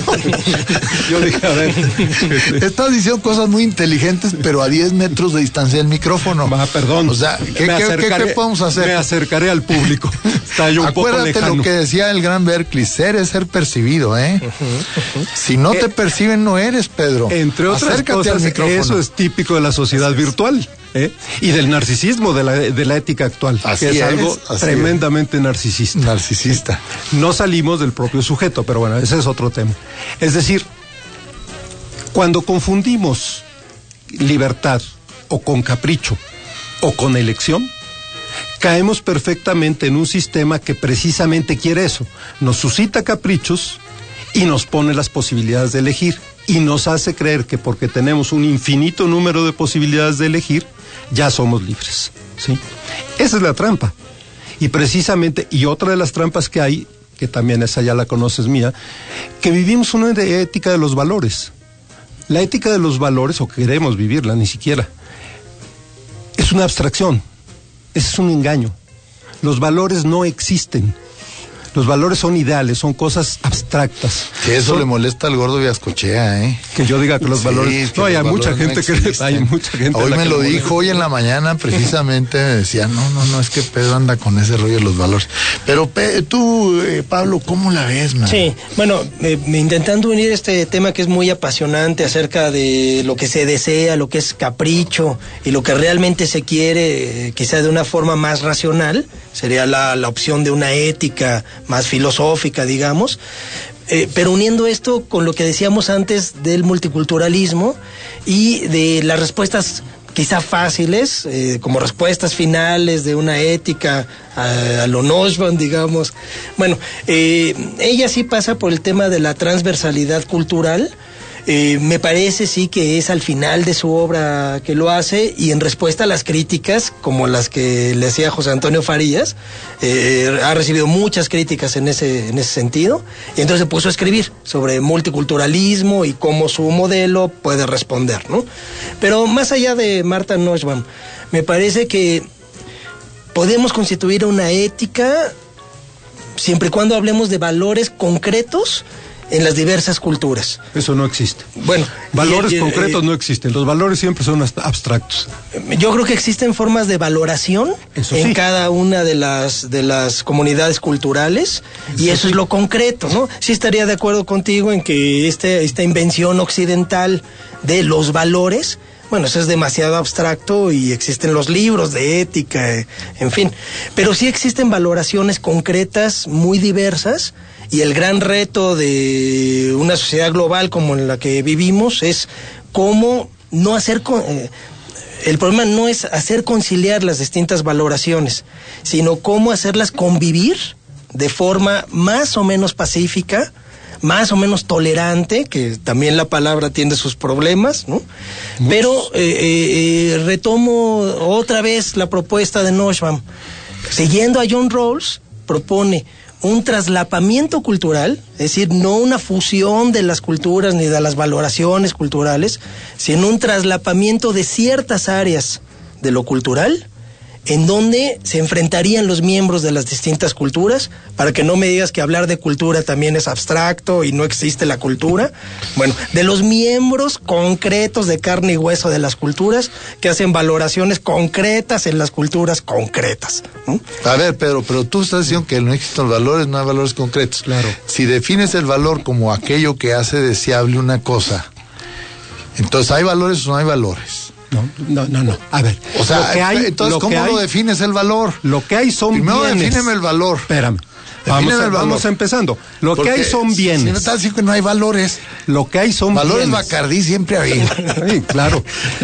Yo dije, a ver. Estás diciendo cosas muy inteligentes, pero a diez metros de distancia del micrófono. Ah, perdón. O sea, ¿qué, qué, ¿qué, ¿qué podemos hacer? Me acercaré al público. Está yo un Acuérdate poco lejano. Lo que decía el gran Berkeley, ser es ser percibido, ¿eh? Uh-huh, uh-huh. Si no eh, te perciben, no eres, Pedro. Entre otras Acércate cosas, al micrófono. Eso es típico de la sociedad así virtual. ¿Eh? Y del narcisismo de la, de la ética actual, así que es, es algo tremendamente es. narcisista. Narcisista. No salimos del propio sujeto, pero bueno, ese es otro tema. Es decir, cuando confundimos libertad o con capricho o con elección, caemos perfectamente en un sistema que precisamente quiere eso. Nos suscita caprichos y nos pone las posibilidades de elegir. Y nos hace creer que porque tenemos un infinito número de posibilidades de elegir, ya somos libres, ¿sí? Esa es la trampa. Y precisamente, y otra de las trampas que hay, que también esa ya la conoces mía, que vivimos una de ética de los valores. La ética de los valores, o queremos vivirla, ni siquiera, es una abstracción, es un engaño. Los valores no existen. Los valores son ideales, son cosas abstractas. Que eso son... le molesta al gordo Viascochea, ¿eh? Que yo diga que los sí, valores... Que no, los hay valores mucha gente no que... Hay mucha gente hoy la me que lo molesta. dijo, hoy en la mañana precisamente me decía, no, no, no, es que Pedro anda con ese rollo de los valores. Pero Pe tú, eh, Pablo, ¿cómo la ves, man? Sí, bueno, eh, intentando unir este tema que es muy apasionante acerca de lo que se desea, lo que es capricho y lo que realmente se quiere, eh, quizá de una forma más racional, sería la, la opción de una ética más filosófica, digamos, eh, pero uniendo esto con lo que decíamos antes del multiculturalismo y de las respuestas quizá fáciles, eh, como respuestas finales de una ética a, a lo Nussbaum, digamos. Bueno, eh, ella sí pasa por el tema de la transversalidad cultural, Eh, me parece sí que es al final de su obra que lo hace, y en respuesta a las críticas como las que le hacía José Antonio Farías, eh, ha recibido muchas críticas en ese, en ese sentido, y entonces se puso a escribir sobre multiculturalismo y cómo su modelo puede responder, ¿no? Pero más allá de Martha Nussbaum, me parece que podemos constituir una ética siempre y cuando hablemos de valores concretos en las diversas culturas. Eso no existe. Bueno, valores y, y, concretos eh, no existen. Los valores siempre son abstractos. Yo creo que existen formas de valoración eso en sí. cada una de las de las comunidades culturales, eso y eso sí. es lo concreto, ¿no? Sí estaría de acuerdo contigo en que este, esta invención occidental de los valores, bueno, eso es demasiado abstracto y existen los libros de ética, en fin. Pero sí existen valoraciones concretas muy diversas, y el gran reto de una sociedad global como en la que vivimos es cómo no hacer... Eh, el problema no es hacer conciliar las distintas valoraciones, sino cómo hacerlas convivir de forma más o menos pacífica, más o menos tolerante, que también la palabra tiene sus problemas, ¿no? Muchos. Pero eh, eh, retomo otra vez la propuesta de Nussbaum. Siguiendo a John Rawls, propone un traslapamiento cultural, es decir, no una fusión de las culturas ni de las valoraciones culturales, sino un traslapamiento de ciertas áreas de lo cultural, en donde se enfrentarían los miembros de las distintas culturas, para que no me digas que hablar de cultura también es abstracto y no existe la cultura. Bueno, de los miembros concretos de carne y hueso de las culturas, que hacen valoraciones concretas en las culturas concretas, ¿no? A ver, Pedro, pero tú estás diciendo que no existen valores, no hay valores concretos. Claro. Si defines el valor como aquello que hace deseable una cosa, entonces ¿hay valores o no hay valores? No, no, no, no. A ver, o sea, lo que hay, entonces lo ¿cómo que hay, lo defines el valor? Lo que hay son Primero bienes. Primero defíneme el valor. Espérame. Vamos, a, vamos empezando. Lo Porque que hay son bienes. Si no estás diciendo que no hay valores. Lo que hay son valores bienes. Bacardí siempre había. Sí, claro.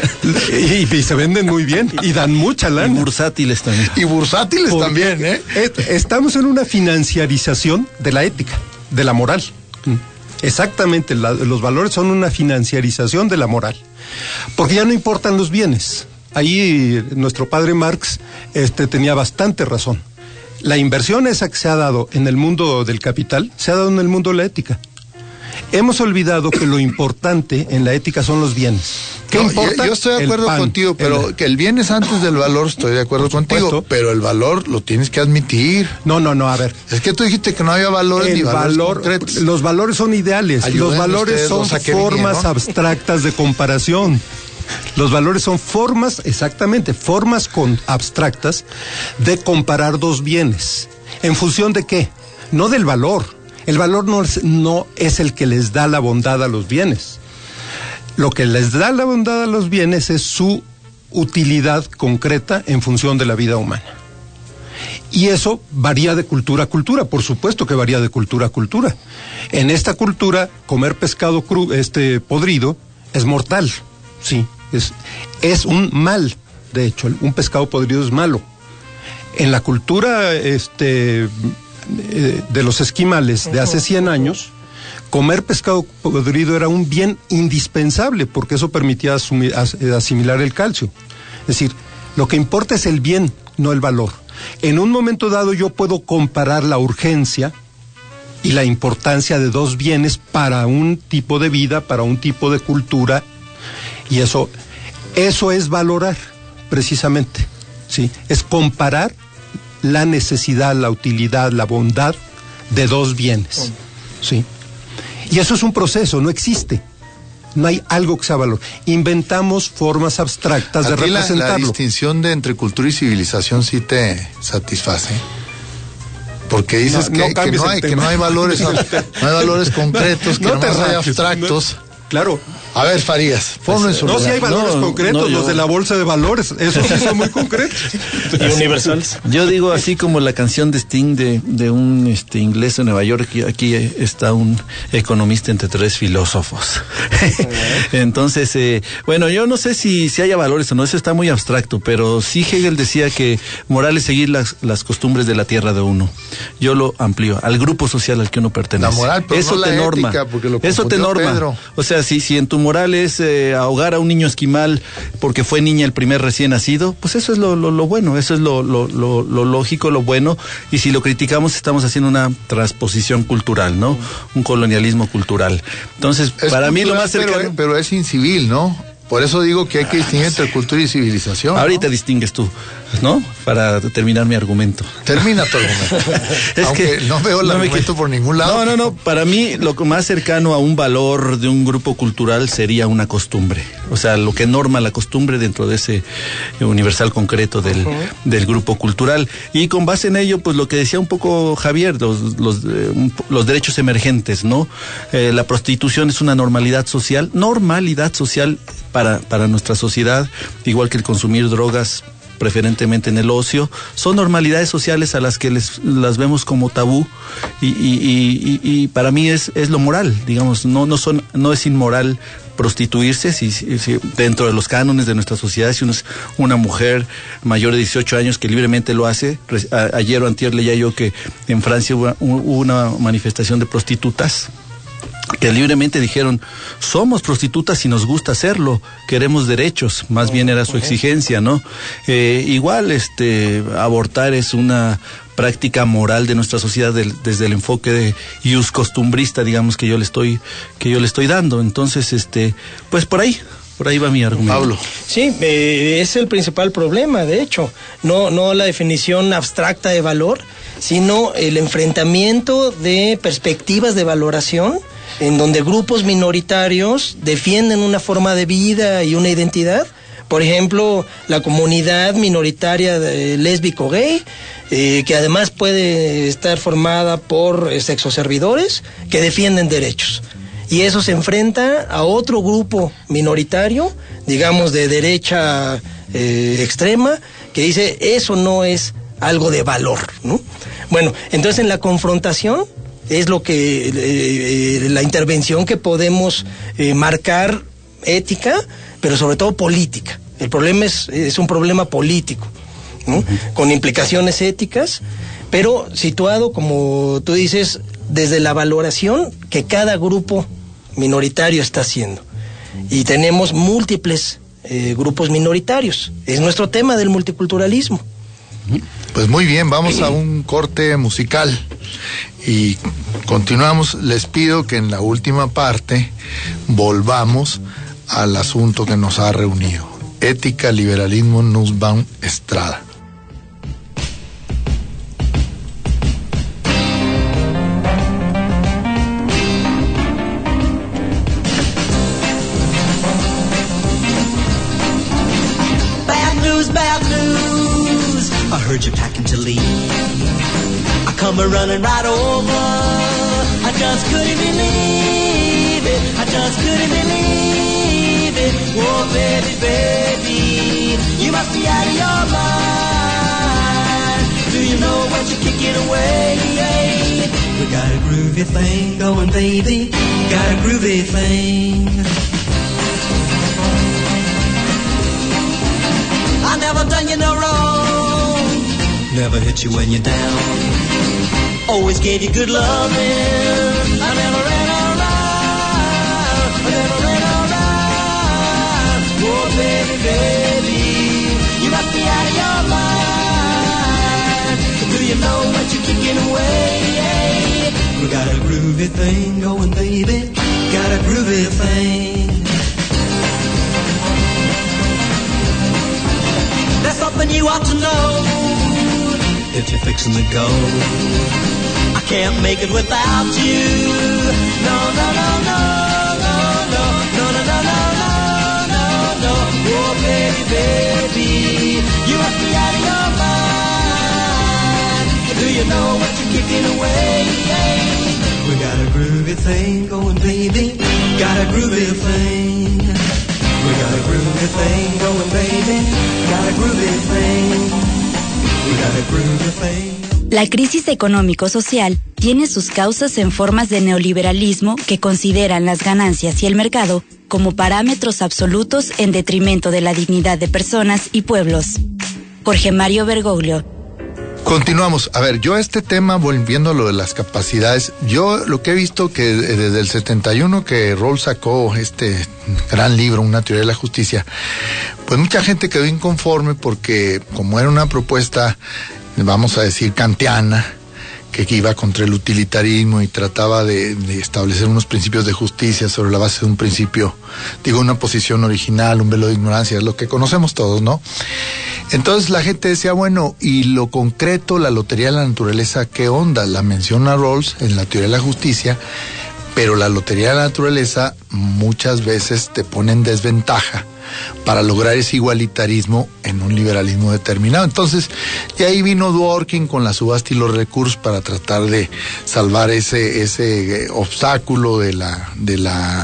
Y, y se venden muy bien y dan mucha lana. Y bursátiles también. Y bursátiles Porque también, ¿eh? Estamos en una financiarización de la ética, de la moral. Exactamente, la, los valores son una financiarización de la moral. Porque ya no importan los bienes. Ahí nuestro padre Marx este, tenía bastante razón. La inversión esa que se ha dado en el mundo del capital, se ha dado en el mundo de la ética. Hemos olvidado que lo importante en la ética son los bienes. ¿Qué no, importa? Yo, yo estoy de acuerdo pan, contigo, pero el... que el bien es antes del valor, estoy de acuerdo contigo, pero el valor lo tienes que admitir. No, no, no, a ver. Es que tú dijiste que no había valores el ni valores valor, concretos. Los valores son ideales, ayuden los valores son formas bien, ¿no? abstractas de comparación. Los valores son formas, exactamente, formas con, abstractas de comparar dos bienes. ¿En función de qué? No del valor. El valor no es, no es el que les da la bondad a los bienes. Lo que les da la bondad a los bienes es su utilidad concreta en función de la vida humana. Y eso varía de cultura a cultura, por supuesto que varía de cultura a cultura. En esta cultura, comer pescado cru, este, podrido es mortal, sí. Es, es un mal, de hecho, un pescado podrido es malo. En la cultura este, eh, de los esquimales de hace cien años, comer pescado podrido era un bien indispensable porque eso permitía asumir, as, asimilar el calcio. Es decir, lo que importa es el bien, no el valor. En un momento dado yo puedo comparar la urgencia y la importancia de dos bienes para un tipo de vida, para un tipo de cultura. Y eso, eso es valorar, precisamente, ¿sí? Es comparar la necesidad, la utilidad, la bondad de dos bienes, ¿sí? Y eso es un proceso, no existe. No hay algo que sea valor. Inventamos formas abstractas de representarlo. La, la distinción de entre cultura y civilización sí te satisface. Porque dices no, que, no que, no hay, que no hay valores, no hay valores concretos, que no nomás hay abstractos. No, claro, A ver, Farías, ponlo en su No, lugar. si hay valores No, concretos, no, yo- los de la bolsa de valores, esos sí son muy concretos. Y universales. Yo digo así como la canción de Sting de, de un este inglés de Nueva York, y aquí está un economista entre tres filósofos. Entonces, eh, bueno, yo no sé si, si haya valores o no, eso está muy abstracto, pero sí Hegel decía que moral es seguir las, las costumbres de la tierra de uno. Yo lo amplío, al grupo social al que uno pertenece. La moral, pero eso no te la norma. ética, porque lo Eso te confundió norma. Pedro. O sea, si, si en tu moral es eh, ahogar a un niño esquimal porque fue niña el primer recién nacido, pues eso es lo, lo, lo bueno, eso es lo, lo, lo, lo lógico, lo bueno, y si lo criticamos estamos haciendo una transposición cultural, ¿no? Un colonialismo cultural. Entonces, Es para mí lo cultural, más cercano... Pero, pero es incivil, ¿no? Por eso digo que hay que distinguir entre cultura y civilización. Ahorita ¿no? distingues tú, ¿no? Para terminar mi argumento. Termina tu argumento. Es Aunque que no veo el no me argumento que- por ningún lado. No, no, no. Para mí, lo que más cercano a un valor de un grupo cultural sería una costumbre. O sea, lo que norma la costumbre dentro de ese eh, universal concreto del, uh-huh. del grupo cultural. Y con base en ello, pues lo que decía un poco Javier, los, los, eh, un, los derechos emergentes, ¿no? Eh, la prostitución es una normalidad social, normalidad social para, para nuestra sociedad, igual que el consumir drogas, preferentemente en el ocio, son normalidades sociales a las que les, las vemos como tabú, y, y, y, y para mí es, es lo moral, digamos, no, no son, no es inmoral prostituirse, si, si, si dentro de los cánones de nuestra sociedad, si uno es una mujer mayor de dieciocho años que libremente lo hace. A, ayer o antier leía yo que en Francia hubo, hubo una manifestación de prostitutas que libremente dijeron, somos prostitutas y nos gusta hacerlo, queremos derechos, más bien era su exigencia, ¿no? Eh, igual, este, abortar es una práctica moral de nuestra sociedad del, desde el enfoque de ius costumbrista, digamos, que yo le estoy, que yo le estoy dando. Entonces, este, pues por ahí, por ahí va mi argumento. Pablo. Sí, eh, es el principal problema, de hecho, no, no la definición abstracta de valor, sino el enfrentamiento de perspectivas de valoración en donde grupos minoritarios defienden una forma de vida y una identidad. Por ejemplo, la comunidad minoritaria de lésbico-gay, eh, que además puede estar formada por eh, sexoservidores que defienden derechos. Y eso se enfrenta a otro grupo minoritario, digamos de derecha eh, extrema, que dice eso no es algo de valor, ¿no? Bueno, entonces en la confrontación es lo que eh, eh, la intervención que podemos eh, marcar ética, pero sobre todo política. El problema es, es un problema político, ¿no? Uh-huh. Con implicaciones éticas, pero situado, como tú dices, desde la valoración que cada grupo minoritario está haciendo. Y tenemos múltiples eh, grupos minoritarios. Es nuestro tema del multiculturalismo. Pues muy bien, vamos a un corte musical y continuamos. Les pido que en la última parte volvamos al asunto que nos ha reunido: ética, liberalismo, Nussbaum, Estrada. Bad news, bad news. I heard you're packing to leave. I come a running right over. I just couldn't believe it. I just couldn't believe it. Whoa, baby, baby, you must be out of your mind. Do you know what you're kicking away? We got a groovy thing going, baby. Got a groovy thing. I never done you no wrong. Never hit you when you're down. Always gave you good loving. I never ran around. I never ran around. Oh, baby, baby, you must be out of your mind. Do you know what you're kicking away? We got a groovy thing going, baby. Got a groovy thing. There's something you ought to know if you're fixing to go. I can't make it without you. No, no, no, no, no, no, no, no, no, no, no, no, no. Oh, baby, baby, you must be out of your mind. Do you know what you're kicking away? We got a groovy thing going, baby. Got a groovy thing. La crisis económico-social tiene sus causas en formas de neoliberalismo que consideran las ganancias y el mercado como parámetros absolutos en detrimento de la dignidad de personas y pueblos. Jorge Mario Bergoglio. Continuamos. A ver, yo este tema, volviendo a lo de las capacidades, yo lo que he visto que desde el setenta y uno que Rawls sacó este gran libro, Una teoría de la justicia, pues mucha gente quedó inconforme porque como era una propuesta, vamos a decir, kantiana, que iba contra el utilitarismo y trataba de, de establecer unos principios de justicia sobre la base de un principio, digo, una posición original, un velo de ignorancia, es lo que conocemos todos, ¿no? Entonces la gente decía, bueno, y lo concreto, la lotería de la naturaleza, ¿qué onda? La menciona Rawls en la teoría de la justicia, pero la lotería de la naturaleza muchas veces te pone en desventaja para lograr ese igualitarismo en un liberalismo determinado. Entonces, y ahí vino Dworkin con la subasta y los recursos para tratar de salvar ese ese obstáculo de la de la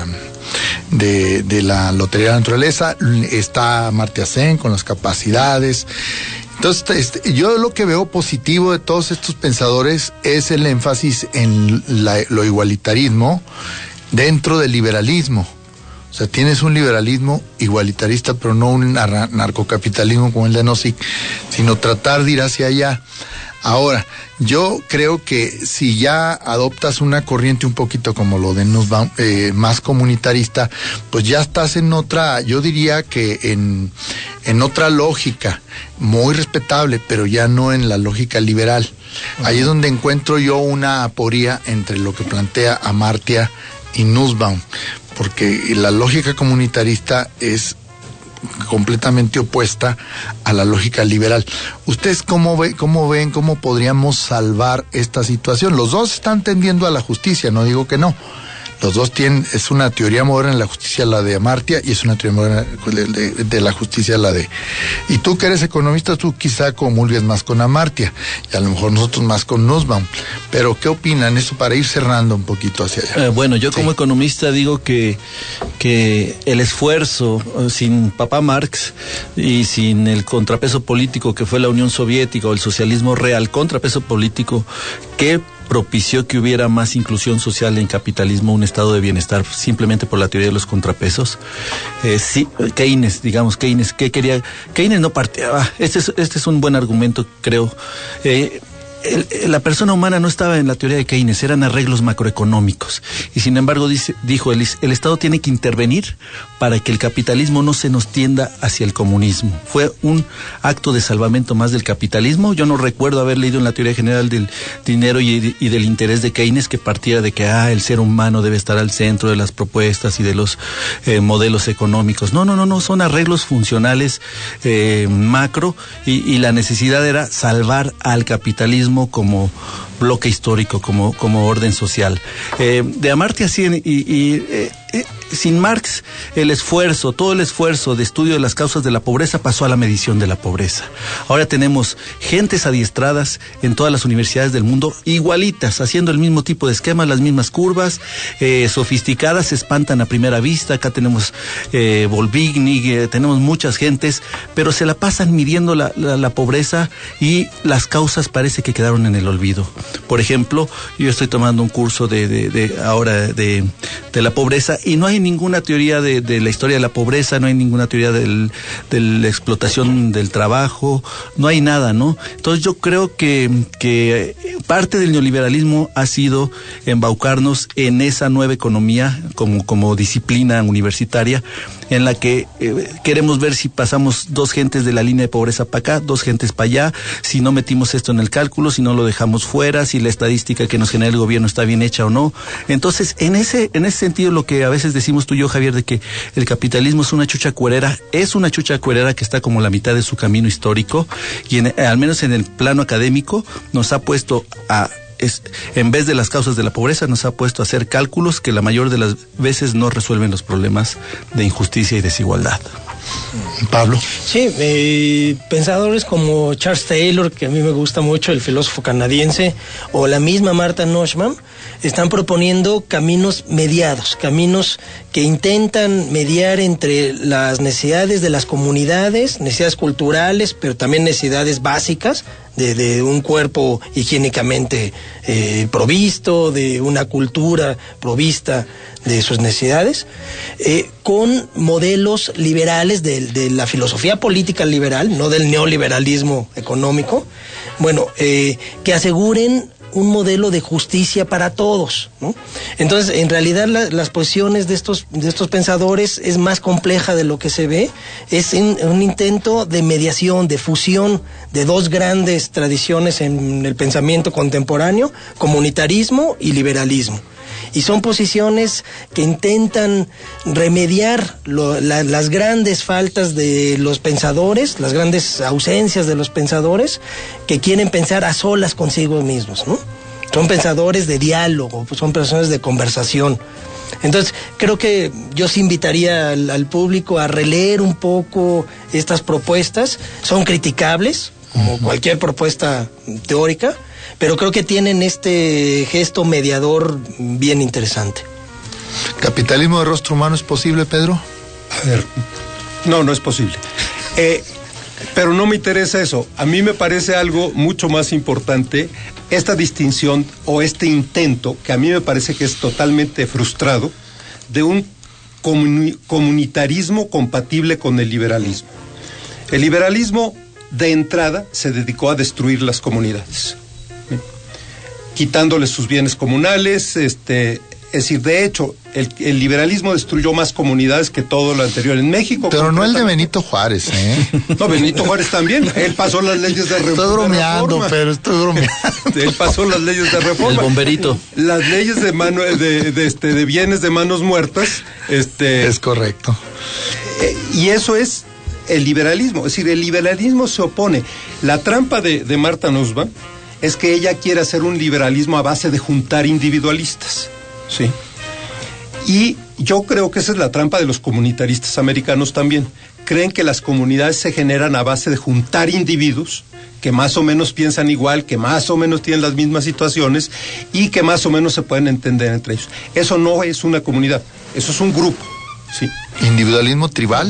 de, de la lotería de la naturaleza. Está Amartya Sen con las capacidades. Entonces, este, yo lo que veo positivo de todos estos pensadores es el énfasis en la, lo igualitarismo dentro del liberalismo. O sea, tienes un liberalismo igualitarista, pero no un nar- narcocapitalismo como el de Nozick, sino tratar de ir hacia allá. Ahora, yo creo que si ya adoptas una corriente un poquito como lo de Nussbaum, eh, más comunitarista, pues ya estás en otra, yo diría que en, en otra lógica, muy respetable, pero ya no en la lógica liberal. Ahí es donde encuentro yo una aporía entre lo que plantea Amartya y Nussbaum, porque la lógica comunitarista es completamente opuesta a la lógica liberal. ¿Ustedes cómo, ve, cómo ven, cómo podríamos salvar esta situación? Los dos están tendiendo a la justicia, no digo que no. Los dos tienen, es una teoría moderna de la justicia la de Amartya y es una teoría moderna de, de, de la justicia la de... Y tú que eres economista, tú quizá comulgues más con Amartya y a lo mejor nosotros más con Nussbaum. Pero ¿qué opinan eso para ir cerrando un poquito hacia allá? Eh, bueno, yo sí. como economista digo que, que el esfuerzo sin papá Marx y sin el contrapeso político que fue la Unión Soviética o el socialismo real, contrapeso político que propició que hubiera más inclusión social en capitalismo, un estado de bienestar, simplemente por la teoría de los contrapesos. Eh, sí, Keynes, digamos, Keynes, ¿qué quería? Keynes no partía, ah, este es, este es un buen argumento, creo. Eh, El, la persona humana no estaba en la teoría de Keynes, eran arreglos macroeconómicos. Y sin embargo, dice, dijo, el, el Estado tiene que intervenir para que el capitalismo no se nos tienda hacia el comunismo. Fue un acto de salvamento más del capitalismo. Yo no recuerdo haber leído en la teoría general del dinero y, y del interés de Keynes que partiera de que ah, el ser humano debe estar al centro de las propuestas y de los eh, modelos económicos. No, no, no, no, son arreglos funcionales eh, macro y, y la necesidad era salvar al capitalismo como bloque histórico, como, como orden social. Eh, de Amartya Sen y, y eh, eh, sin Marx, el esfuerzo, todo el esfuerzo de estudio de las causas de la pobreza pasó a la medición de la pobreza. Ahora tenemos gentes adiestradas en todas las universidades del mundo, igualitas, haciendo el mismo tipo de esquemas, las mismas curvas, eh, sofisticadas, se espantan a primera vista. Acá tenemos eh, Volvigny, eh, tenemos muchas gentes, pero se la pasan midiendo la, la, la pobreza y las causas parece que quedaron en el olvido. Por ejemplo, yo estoy tomando un curso de, de, de ahora de, de la pobreza y no hay ninguna teoría de, de la historia de la pobreza, no hay ninguna teoría del, de la explotación del trabajo, no hay nada, ¿no? Entonces yo creo que, que parte del neoliberalismo ha sido embaucarnos en esa nueva economía como, como disciplina universitaria en la que eh, queremos ver si pasamos dos gentes de la línea de pobreza para acá, dos gentes para allá, si no metimos esto en el cálculo, si no lo dejamos fuera, si la estadística que nos genera el gobierno está bien hecha o no. Entonces, en ese, en ese sentido, lo que a veces decimos tú y yo, Javier, de que el capitalismo es una chucha cuerera, es una chucha cuerera que está como la mitad de su camino histórico y en, al menos en el plano académico nos ha puesto a Es, en vez de las causas de la pobreza, nos ha puesto a hacer cálculos que la mayor de las veces no resuelven los problemas de injusticia y desigualdad. Pablo. Sí, eh, pensadores como Charles Taylor, que a mí me gusta mucho, el filósofo canadiense, o la misma Martha Nussbaum, están proponiendo caminos mediados, caminos que intentan mediar entre las necesidades de las comunidades, necesidades culturales, pero también necesidades básicas de, de un cuerpo higiénicamente eh, provisto, de una cultura provista de sus necesidades, eh, con modelos liberales de, de la filosofía política liberal, no del neoliberalismo económico, bueno, eh, que aseguren un modelo de justicia para todos, ¿no? Entonces, en realidad la, las posiciones de estos de estos pensadores es más compleja de lo que se ve, es un, un intento de mediación, de fusión de dos grandes tradiciones en el pensamiento contemporáneo, comunitarismo y liberalismo. Y son posiciones que intentan remediar lo, la, las grandes faltas de los pensadores, las grandes ausencias de los pensadores, que quieren pensar a solas consigo mismos, ¿no? Son pensadores de diálogo, son personas de conversación. Entonces, creo que yo sí invitaría al, al público a releer un poco estas propuestas. Son criticables, como cualquier propuesta teórica, pero creo que tienen este gesto mediador bien interesante. ¿Capitalismo de rostro humano es posible, Pedro? A ver, no, no es posible. Eh, pero no me interesa eso. A mí me parece algo mucho más importante esta distinción o este intento, que a mí me parece que es totalmente frustrado, de un comuni- comunitarismo compatible con el liberalismo. El liberalismo, de entrada, se dedicó a destruir las comunidades, quitándoles sus bienes comunales, este, es decir, de hecho, el, el liberalismo destruyó más comunidades que todo lo anterior en México. Pero no el de Benito Juárez, ¿eh? No, Benito Juárez también, él pasó las leyes de reforma. Estoy bromeando, pero estoy bromeando. Él pasó las leyes de reforma. El bomberito. Las leyes de mano, de, de, este, de bienes de manos muertas, este. Es correcto. Eh, y eso es el liberalismo, es decir, el liberalismo se opone. La trampa de, de Martha Nussbaum es que ella quiere hacer un liberalismo a base de juntar individualistas, ¿sí? Y yo creo que esa es la trampa de los comunitaristas americanos también. Creen que las comunidades se generan a base de juntar individuos que más o menos piensan igual, que más o menos tienen las mismas situaciones y que más o menos se pueden entender entre ellos. Eso no es una comunidad, eso es un grupo, ¿sí? ¿Individualismo tribal?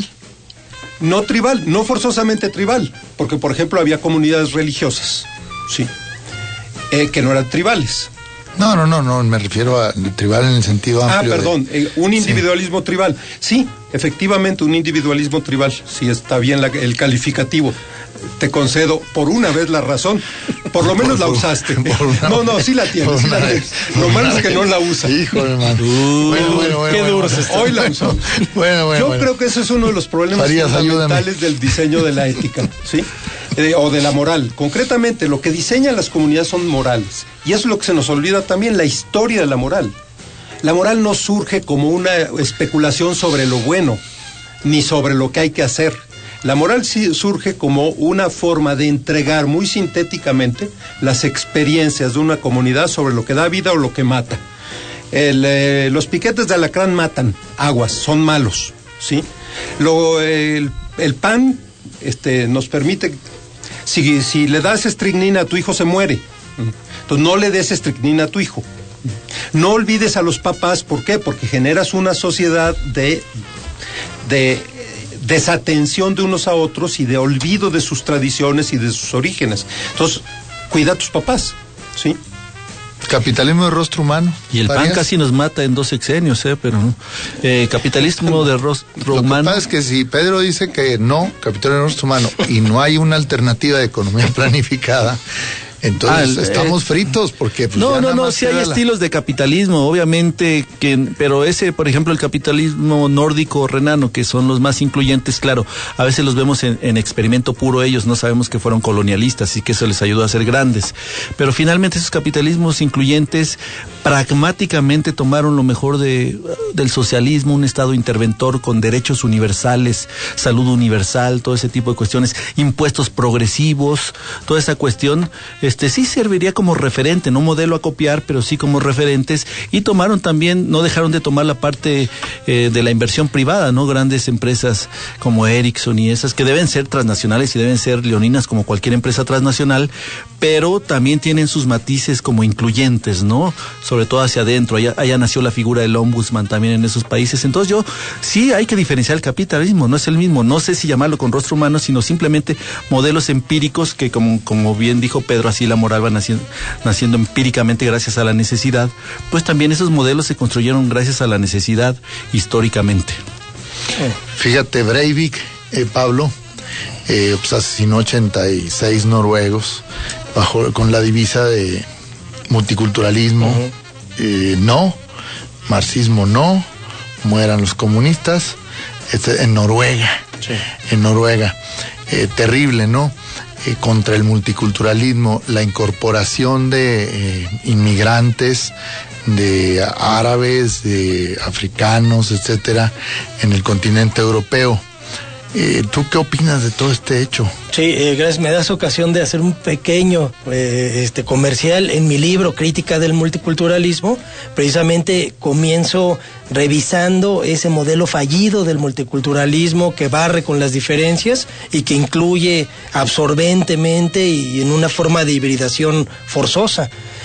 No tribal, no forzosamente tribal, porque por ejemplo había comunidades religiosas, ¿sí? Eh, que no eran tribales. No, no, no, no, me refiero a tribal en el sentido amplio. Ah, perdón, de... eh, un individualismo sí. tribal. Sí, efectivamente, un individualismo tribal. Sí, está bien la, el calificativo. Te concedo por una vez la razón. Por lo menos por, la usaste. No, no, sí la tienes. Sí la tienes. Lo malo es que no la usa. Hijo de man. Uh, bueno, bueno, bueno. Qué bueno, duro se está. Hoy la usó. Bueno, bueno. Yo bueno. creo que ese es uno de los problemas Farías, fundamentales ayúdame. del diseño de la ética, ¿sí? Eh, o de la moral. Concretamente, lo que diseñan las comunidades son morales. Y eso es lo que se nos olvida también, la historia de la moral. La moral no surge como una especulación sobre lo bueno, ni sobre lo que hay que hacer. La moral sí surge como una forma de entregar muy sintéticamente las experiencias de una comunidad sobre lo que da vida o lo que mata. El, eh, los piquetes de alacrán matan, aguas, son malos, ¿sí? Lo, el, el pan este, nos permite, si, si le das estricnina a tu hijo se muere, entonces no le des estricnina a tu hijo. No olvides a los papás, ¿por qué? Porque generas una sociedad de... de desatención de unos a otros y de olvido de sus tradiciones y de sus orígenes. Entonces, cuida a tus papás, ¿sí? Capitalismo de rostro humano. Y el pan casi nos mata en dos sexenios, ¿eh? Pero eh, capitalismo de rostro humano. Lo que pasa es que si Pedro dice que no, capitalismo de rostro humano, y no hay una alternativa de economía planificada, entonces ah, estamos eh, fritos porque pues, no no no sí hay la... estilos de capitalismo obviamente que pero ese por ejemplo el capitalismo nórdico renano que son los más incluyentes, claro, a veces los vemos en, en experimento puro, ellos no sabemos que fueron colonialistas y que eso les ayudó a ser grandes, pero finalmente esos capitalismos incluyentes pragmáticamente tomaron lo mejor de del socialismo, un estado interventor con derechos universales, salud universal, todo ese tipo de cuestiones, impuestos progresivos, toda esa cuestión. Este sí serviría como referente, no modelo a copiar, pero sí como referentes, y tomaron también, no dejaron de tomar la parte eh, de la inversión privada, ¿no? Grandes empresas como Ericsson y esas que deben ser transnacionales y deben ser leoninas como cualquier empresa transnacional, pero también tienen sus matices como incluyentes, ¿no? Sobre todo hacia adentro. Allá, allá nació la figura del ombudsman también en esos países. Entonces yo, sí hay que diferenciar el capitalismo, no es el mismo. No sé si llamarlo con rostro humano, sino simplemente modelos empíricos que, como, como bien dijo Pedro, así la moral va naciendo, naciendo empíricamente gracias a la necesidad. Pues también esos modelos se construyeron gracias a la necesidad históricamente. Fíjate, Breivik, eh, Pablo, eh, pues asesinó ochenta y seis noruegos bajo con la divisa de multiculturalismo, uh-huh. eh, no, marxismo no, mueran los comunistas, este, en Noruega, sí. en Noruega, eh, terrible, ¿no? Eh, contra el multiculturalismo, la incorporación de eh, inmigrantes, de árabes, de africanos, etcétera, en el continente europeo. Eh, ¿Tú qué opinas de todo este hecho? Sí, eh, gracias. Me das ocasión de hacer un pequeño eh, este comercial. En mi libro Crítica del Multiculturalismo, precisamente comienzo revisando ese modelo fallido del multiculturalismo que barre con las diferencias y que incluye absorbentemente y en una forma de hibridación forzosa.